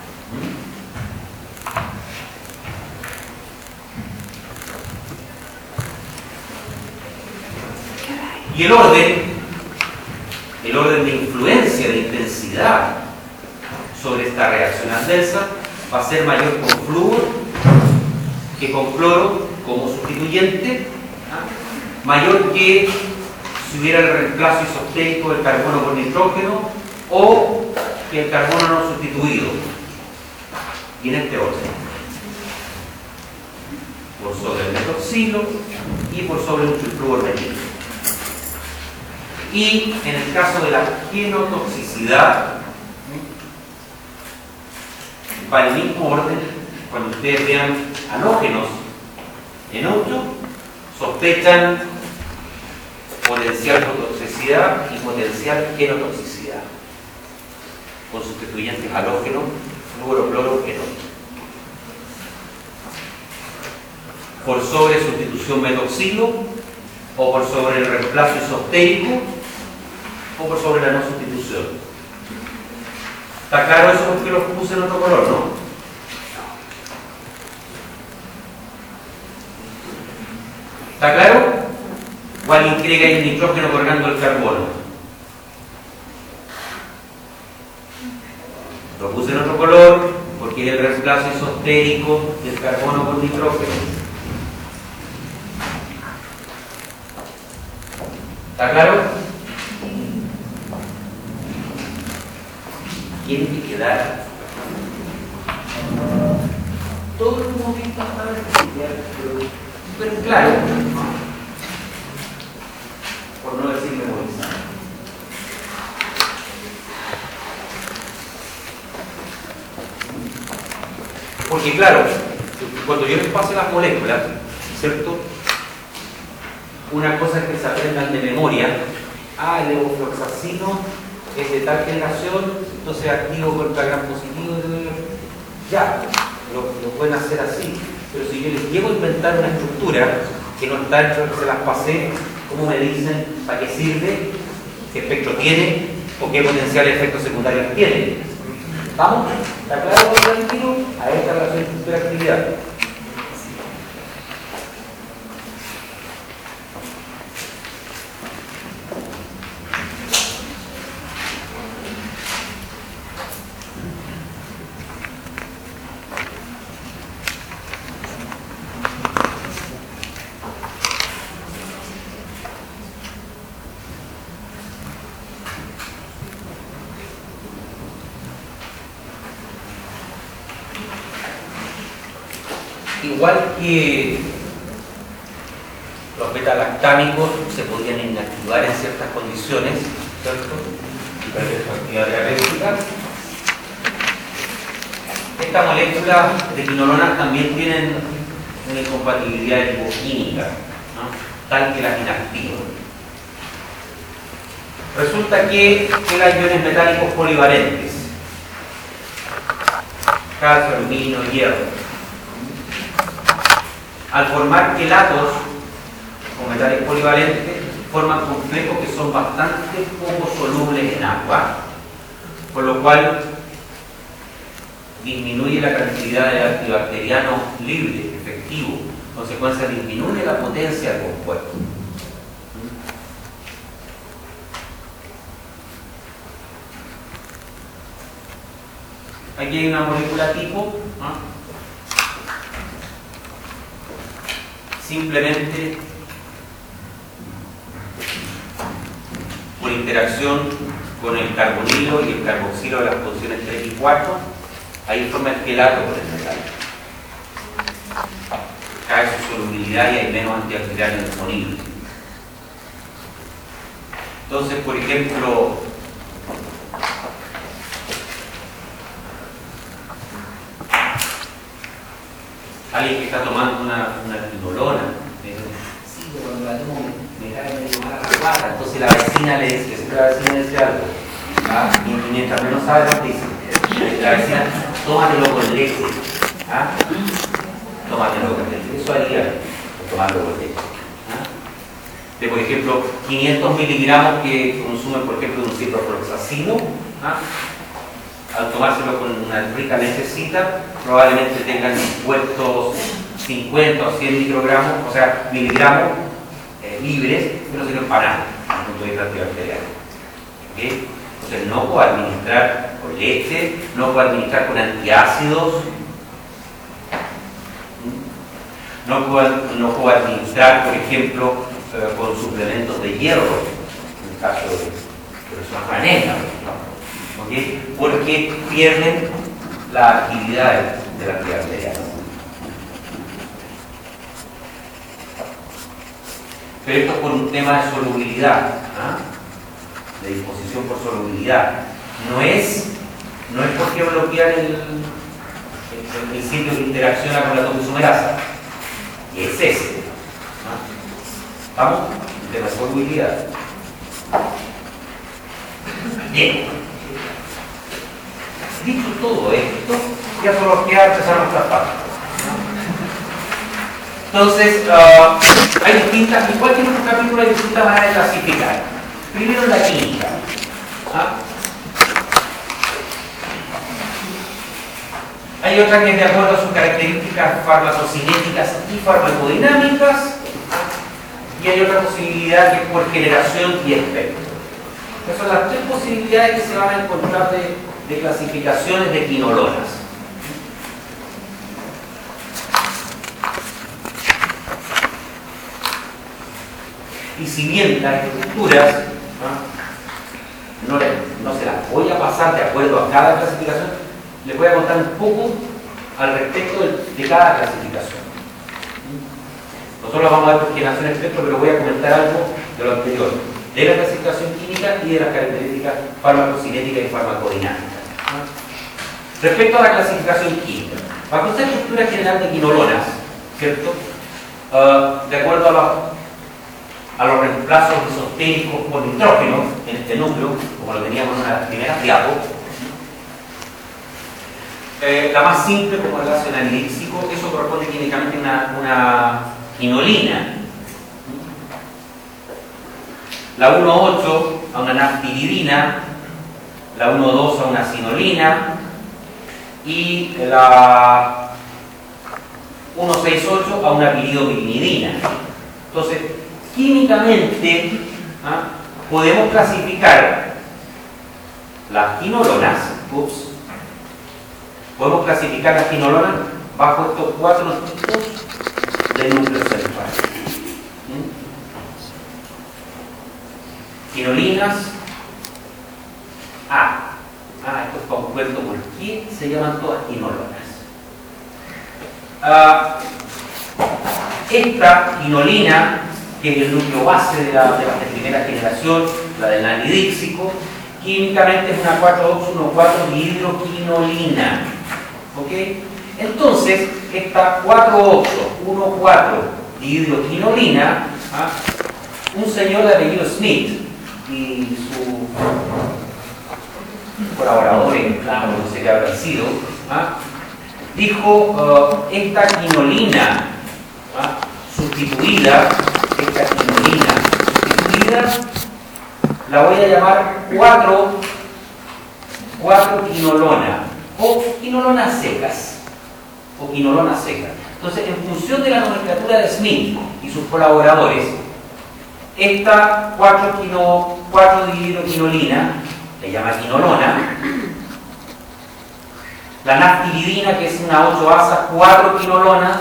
Y el orden de influencia, de intensidad sobre esta reacción adversa va a ser mayor con flúor que con cloro como sustituyente, mayor que si hubiera el reemplazo isotérico del carbono por nitrógeno o que el carbono no sustituido. Y en este orden: por sobre el metoxilo y por sobre el flúor metil. Y en el caso de la genotoxicidad, para el mismo orden, cuando ustedes vean halógenos en 8, sospechan potencial fototoxicidad y potencial genotoxicidad, con sustituyentes halógeno, flúoro, cloro, en 8. Por sobre sustitución metoxilo, o por sobre el reemplazo isotérico, o por sobre la no sustitución. ¿Está claro eso porque los puse en otro color, no? ¿Está claro? ¿O alguien cree que hay un nitrógeno cargando el carbono? Lo puse en otro color porque es el reemplazo isotérico del carbono por nitrógeno. ¿Está claro? Tiene que quedar todo el momento para estudiar, pero claro, por no decir memorizar. Porque claro, cuando yo les pase las moléculas, ¿cierto? Una cosa es que se aprendan de memoria. El levofloxacino es de tal generación, entonces activo contra gran positivo. Ya, lo pueden hacer así. Pero si yo les llego a inventar una estructura que no está dentro, que se las pasé, ¿cómo me dicen para qué sirve? ¿Qué espectro tiene? ¿O qué potenciales efectos secundarios tiene? ¿Vamos? ¿Está claro con el tiro? A esta relación estructura-actividad. Igual que los beta-lactámicos se podrían inactivar en ciertas condiciones, ¿cierto? Y perder su actividad diurética. Estas moléculas de quinolonas también tienen una incompatibilidad química, ¿no? Tal que las inactivan. Resulta que quedan iones metálicos polivalentes: calcio, aluminio, hierro. Al formar quelatos con metales polivalentes, forman complejos que son bastante poco solubles en agua, por lo cual disminuye la cantidad de antibacteriano libre, efectivo. En consecuencia, disminuye la potencia del compuesto. Aquí hay una molécula tipo, ¿no? Simplemente por interacción con el carbonilo y el carboxilo de las posiciones 3 y 4, ahí forma el quelato con el metal. Cae su solubilidad y hay menos antibacteriano disponible. Entonces, por ejemplo, alguien que está tomando una quinolona, sí, pero cuando la tomo me cae medio mala la guata, entonces la vecina le dice, siempre la vecina le dice algo, ¿ah? Y mientras menos sabe lo que dice, la vecina, tómatelo con leche, ¿ah? Tómatelo con leche, eso haría tomarlo con leche, ¿ah? De por ejemplo 500 miligramos que consumen por ejemplo de un ciprofloxacino, ¿ah? Al tomárselo con una rica lechecita, probablemente tengan dispuestos 50 o 100 microgramos, o sea, miligramos libres, que no sirven para nada desde el punto de vista antibacteriano. ¿Okay? Entonces, no puedo administrar con leche, no puedo administrar con antiácidos, no puedo administrar, por ejemplo, con suplementos de hierro, en el caso de personas anémicas, ¿no? ¿Okay? Porque pierden la actividad de la antibacteriana. Pero esto es por un tema de solubilidad, ¿ah? De disposición por solubilidad. No es porque bloquear el sitio que interacciona con la toxisomerasa. Es ese. ¿Ah? ¿Vamos? El tema de solubilidad. Bien. Dicho todo esto, ya solo queda empezar nuestras partes. Entonces, hay distintas, igual que en otro capítulo, hay distintas maneras de clasificar. Primero la química. ¿Ah? Hay otra que es de acuerdo a sus características farmacocinéticas y farmacodinámicas. ¿Ah? Y hay otra posibilidad que es por generación y espectro. Esas son las tres posibilidades que se van a encontrar de clasificaciones de quinolonas. Y si bien las estructuras no se las voy a pasar de acuerdo a cada clasificación, les voy a contar un poco al respecto de cada clasificación. Nosotros vamos a ver por generación espectro, pero voy a comentar algo de lo anterior, de la clasificación química y de las características farmacocinéticas y farmacodinámicas. Respecto a la clasificación química, bajo esta estructura general de quinolonas, ¿cierto? De acuerdo a los reemplazos isotéricos por nitrógeno en este núcleo, como lo teníamos en una primera diapo, la más simple, como el ácido anhidríxico, eso corresponde químicamente a una quinolina. La 1,8 a una naftiridina, la 1,2 a una cinolina, y la 168 a una piridopirimidina. Entonces, químicamente podemos clasificar las quinolonas, podemos clasificar las quinolonas bajo estos 4 tipos de núcleo central. Quinolinas estos compuestos, ¿por qué se llaman todas quinolonas? Esta quinolina, que es el núcleo base de la primera generación, la del anhidríxico, químicamente es una 4-oxo-1,4-dihidroquinolina. ¿Ok? Entonces, esta 4-oxo-1,4-dihidroquinolina, un señor de apellido Smith y su colaboradores, claro, no sé qué habrá sido, dijo, esta quinolina sustituida, la voy a llamar 4-quinolona o quinolonas secas. Entonces, en función de la nomenclatura de Smith y sus colaboradores, esta 4-dihidroquinolina se llama quinolona. La naftiridina, que es una 8-asa, 4-quinolona.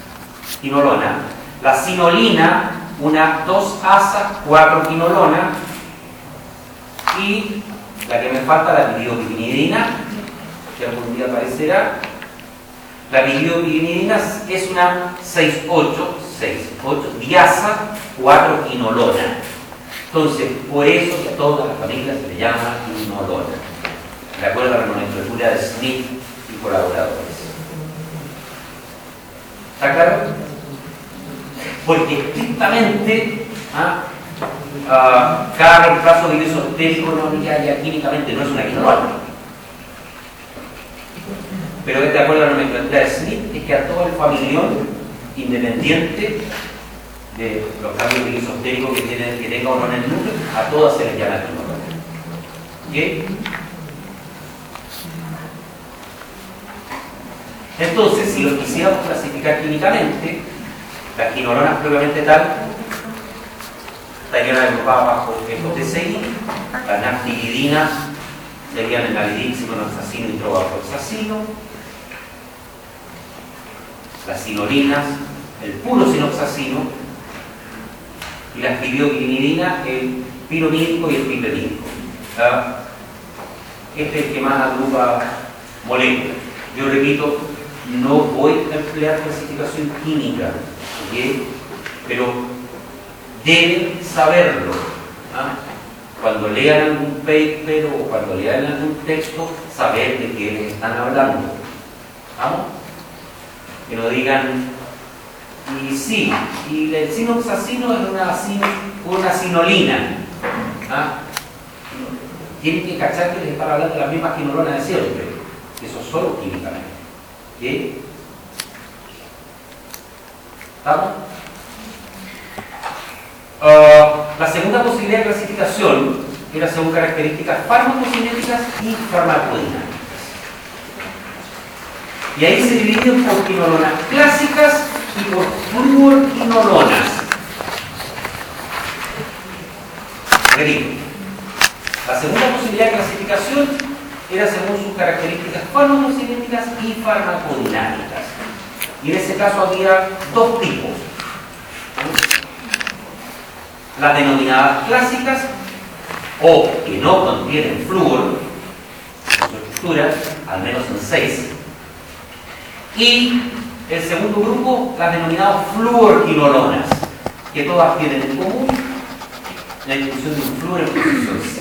La sinolina, una 2-asa, 4-quinolona. Y la que me falta, la piridopirimidina, que algún día aparecerá. La piridopirimidina es una 6-8 diasa, 4-quinolona. Entonces, por eso que a todas las familias se le llama quinolona, de acuerdo a la nomenclatura de Smith y colaboradores. ¿Está claro? Porque estrictamente cada reemplazo de isotérico ya químicamente no es una quinolona. Pero de acuerdo a la nomenclatura de Smith es que a todo el familión, independiente de los cambios isotéricos que tenga o no en el núcleo, a todas se les llama quinolona. ¿Ok? Entonces, si lo quisiéramos clasificar químicamente, las quinolonas propiamente tal estarían agrupadas bajo estos TCI. Las naftiridina serían el anhidríxico, noxacino y trovaproxacino. Las sinolinas, el puro sinoxacino, y las piridopirimidina, el piromídico y el pipemídico. Este es el que más agrupa moléculas. Yo repito, no voy a emplear clasificación química, ¿okay? Pero deben saberlo. Cuando lean algún paper o cuando lean algún texto, saber de qué les están hablando. ¿Vamos? Que no digan, y sí, y el sinoxacino es una sinolina. Tienen que cachar que les están hablando de las mismas quinolonas de siempre. Eso solo químicamente. ¿Ok? ¿Estamos? La segunda posibilidad de clasificación era según características farmacocinéticas y farmacodinámicas. Y ahí se dividen por quinolonas clásicas y por fluorquinolonas. Repito, la segunda posibilidad de clasificación era según sus características farmacocinéticas y farmacodinámicas. Y en ese caso había dos tipos. Las denominadas clásicas, o que no contienen flúor en su estructura, al menos en 6. Y el segundo grupo, las denominadas fluorquinolonas, que todas tienen en común la inclusión de un flúor en posición 6.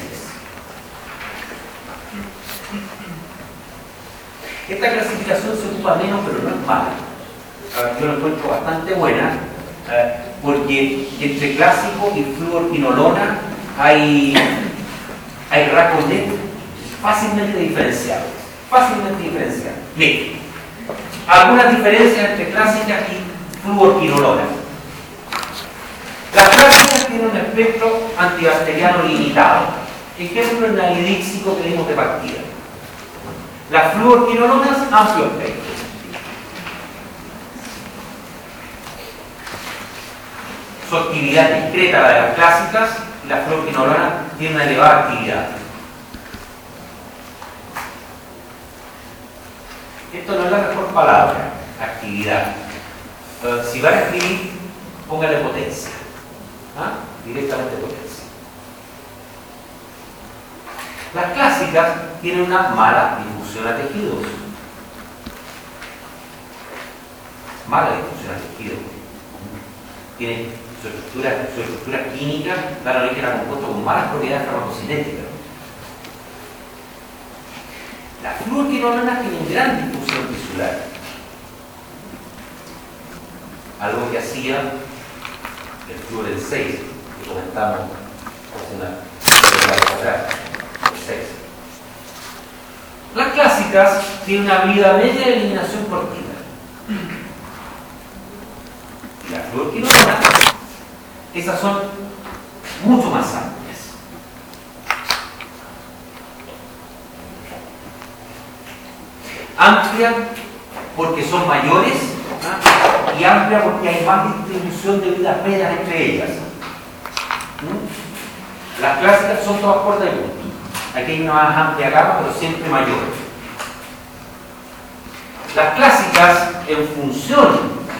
Esta clasificación se ocupa menos, pero no es mala. Yo la encuentro bastante buena, porque entre clásico y fluorquinolona hay rasgos fácilmente diferenciables. Bien, algunas diferencias entre clásicas y fluorquinolonas. Las clásicas tienen un espectro antibacteriano limitado. Ejemplo, el anhidríxico que dimos de partida. Las fluorquinolonas, amplio espectro. Su actividad es discreta, la de las clásicas, y las fluorquinolonas tienen una elevada actividad. Esto no es la mejor palabra, actividad. Si van a escribir, póngale potencia. ¿Ah? Directamente potencia. Las clásicas tienen una mala difusión a tejidos. Mala difusión a tejidos. Tienen su estructura química, dan origen a compuestos con malas propiedades farmacocinéticas. Las fluorquinolonas tienen gran difusión tisular. Algo que hacía el fluoren 6, que comentamos hace una atrás, el 6. Las clásicas tienen una vida media de eliminación cortina. Y las fluorquinolonas, esas son mucho más amplias. Amplia porque son mayores, ¿ah? Y amplia porque hay más distribución de vidas medias entre ellas. Las clásicas son todas cortas y punto. Aquí hay una más amplia gama, pero siempre mayor. Las clásicas, en función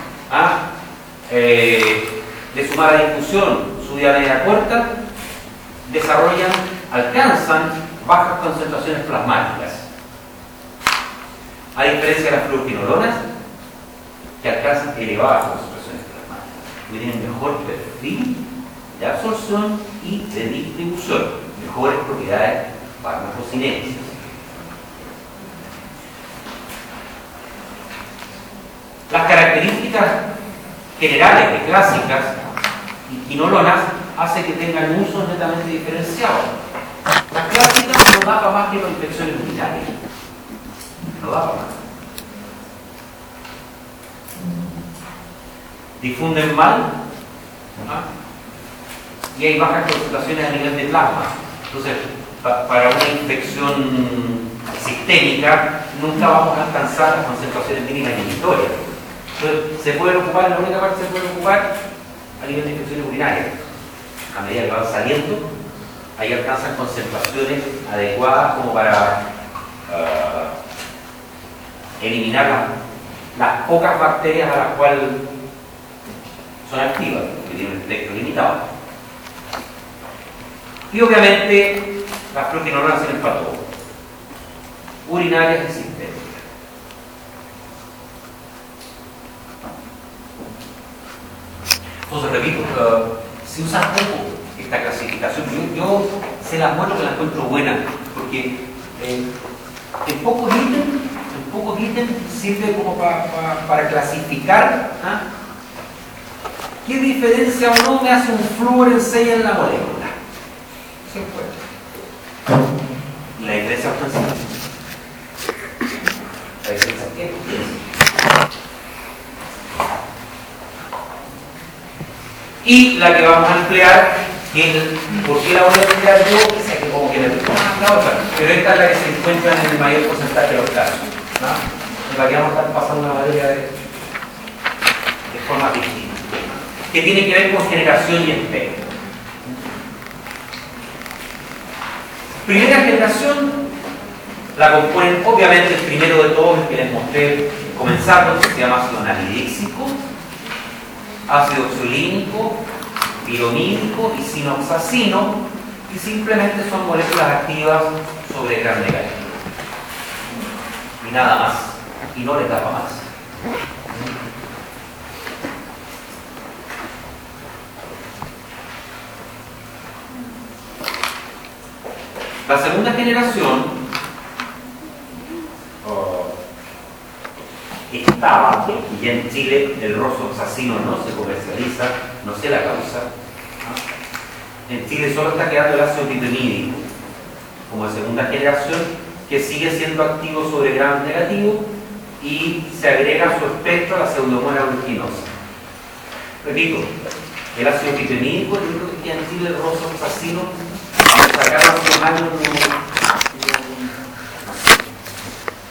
de su mala difusión, su vida media corta, alcanzan bajas concentraciones plasmáticas. A diferencia de las fluorquinolonas, que alcanzan elevadas concentraciones plasmáticas, que tienen mejor perfil de absorción y de distribución, mejores propiedades farmacocinéticas. Las características generales de clásicas y quinolonas hacen que tengan usos netamente diferenciados. Las clásicas no da para más que las infecciones urinarias. No da para más. Difunden mal, ¿ah? Y hay bajas concentraciones a nivel de plasma. Entonces, para una infección sistémica nunca vamos a alcanzar las concentraciones mínimas inhibitorias. Entonces, se pueden ocupar, la única parte se puede ocupar a nivel de infecciones urinarias. A medida que van saliendo, ahí alcanzan concentraciones adecuadas como para eliminar las pocas bacterias a las cuales son activas, que tienen un espectro limitado. Y obviamente las fluorquinolonas sirven para todo, urinarias y sistémicas. Entonces, repito, se usa poco esta clasificación. Yo se las muestro que la encuentro buena, porque en pocos ítems sirve como para clasificar, ¿ah? ¿Qué diferencia o no me hace un fluoren 6 en la molécula? Se puede. ¿Y la diferencia ostensiva? ¿La diferencia qué? Y la que vamos a emplear, ¿por qué la voy a emplear yo? Quizá que como que la otra, pero esta es la que se encuentra en el mayor porcentaje de los casos, ¿no? En la que vamos a estar pasando una materia de forma distinta, que tiene que ver con generación y espectro. Primera generación la componen, obviamente, el primero de todos, el que les mostré comenzando, que se llama ácido anhidríxico, ácido oxolínico, pirimídico y sinoxacino, y simplemente son moléculas activas sobre gran negativo. Y nada más, y no les da para más. La segunda generación estaba, y ya en Chile el rosoxacino no se comercializa, no sé la causa, ¿no? En Chile solo está quedando el ácido pirimídico como de segunda generación, que sigue siendo activo sobre gran negativo y se agrega a su espectro la pseudomonas aeruginosa. Repito, el ácido pirimídico, yo creo que queda en Chile el rosoxacino, sacar los años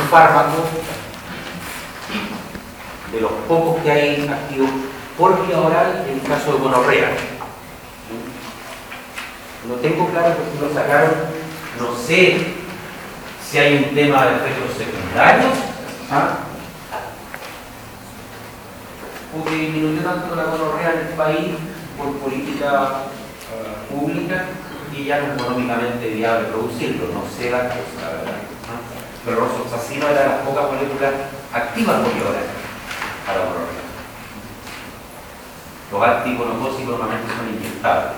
fármaco, de los pocos que hay activos por vía oral en el caso de gonorrea. No tengo claro por qué lo sacaron, no sé si hay un tema de efectos secundarios, porque disminuyó tanto la gonorrea en el país por política pública y ya no es económicamente viable producirlo, no sé la causa, la verdad. Pero el roxoxacino era de las pocas moléculas activas por vía oral para la gonorrea. Los antigonocósicos normalmente son inyectables.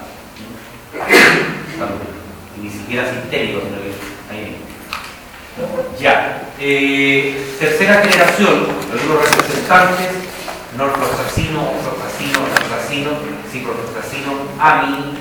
Y ni siquiera sistémicos, sino que ahí mismo. Ya. Tercera generación, los representantes, norfloxacino, ofloxacino, norfloxacino, ciprofloxacino, AMI.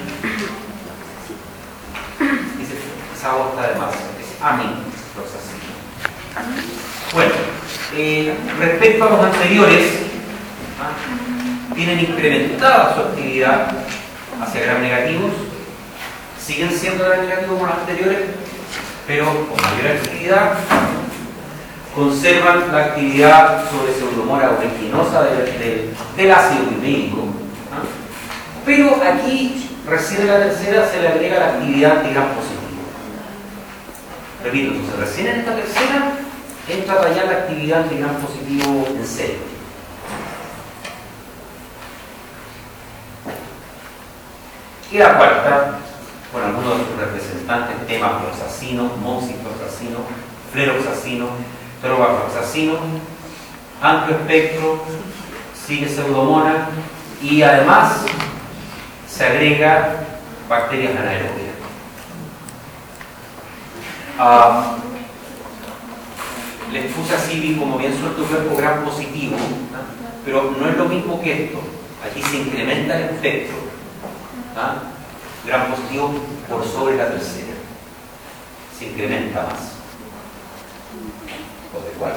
Esa voz está de más, es amifloxacino. Bueno, respecto a los anteriores, tienen incrementada su actividad hacia gram negativos, siguen siendo gram negativos como los anteriores, pero con mayor actividad, conservan la actividad sobre pseudomonas aeruginosa del ácido gluteico, pero aquí, recién en la tercera, se le agrega la actividad antigram positiva. Repito, entonces recién en esta tercera entra a tallar la actividad antigram positivo en serio. Y la cuarta, con algunos de sus representantes, temafloxacino, moxifloxacino, fleroxacino, trovafloxacino, amplio espectro, sigue pseudomonas y además se agrega bacterias anaerobias. Les puse así como bien suelto el cuerpo gram positivo, pero no es lo mismo que esto. Aquí se incrementa el espectro. Gram positivo por sobre la tercera. Se incrementa más. O de cuál.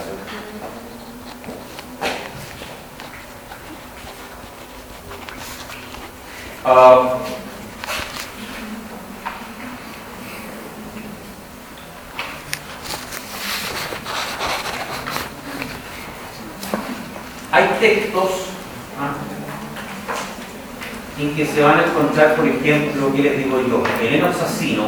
Hay textos en que se van a encontrar, por ejemplo, ¿qué les digo yo? El enoxacino,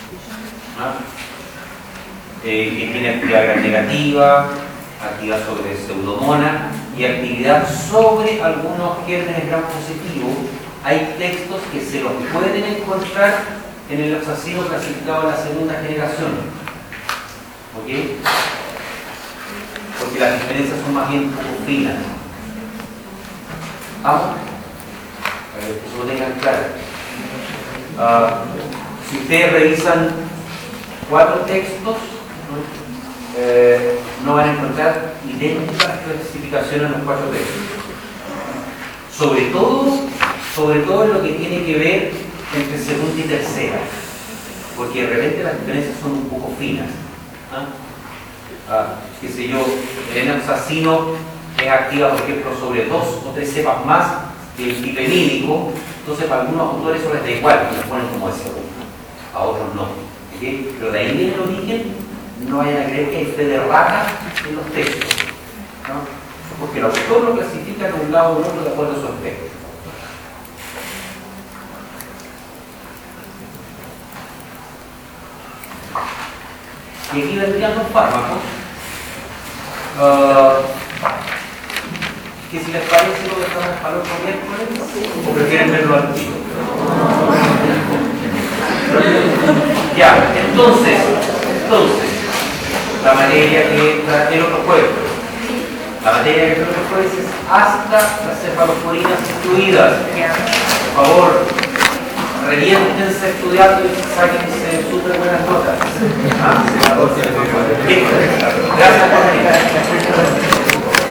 que tiene actividad gram negativa, actividad sobre pseudomonas y actividad sobre algunos gérmenes gram positivos. Hay textos que se los pueden encontrar en el enoxacino clasificado en la segunda generación. ¿Ok? Porque las diferencias son más bien un poco finas. Vamos. Para que eso lo tengan claro. Si ustedes revisan 4 textos, no van a encontrar idénticas clasificaciones en los 4 textos. Sobre todo en lo que tiene que ver entre segunda y tercera, porque de repente las diferencias son un poco finas. Qué sé yo, el enoxacino es activa, por ejemplo, sobre 2 o 3 cepas más que el dipemídico, entonces para algunos autores eso les da igual, que les ponen como ese a otros no. ¿Okay? Pero de ahí viene el origen, no vayan a creer que hay fe de rata en los textos, porque el autor lo clasifica de un lado o de otro de acuerdo a su aspecto. Y aquí vendrían los fármacos, que si les parece lo dejamos para el otro miércoles, o prefieren verlo al tiro. Ya, entonces, la materia que entra el otro jueves. La materia que entra el otro jueves es hasta las cefaloporinas excluidas. Por favor, reviéntense estudiando y sáquense súper buenas notas. Gracias por venir.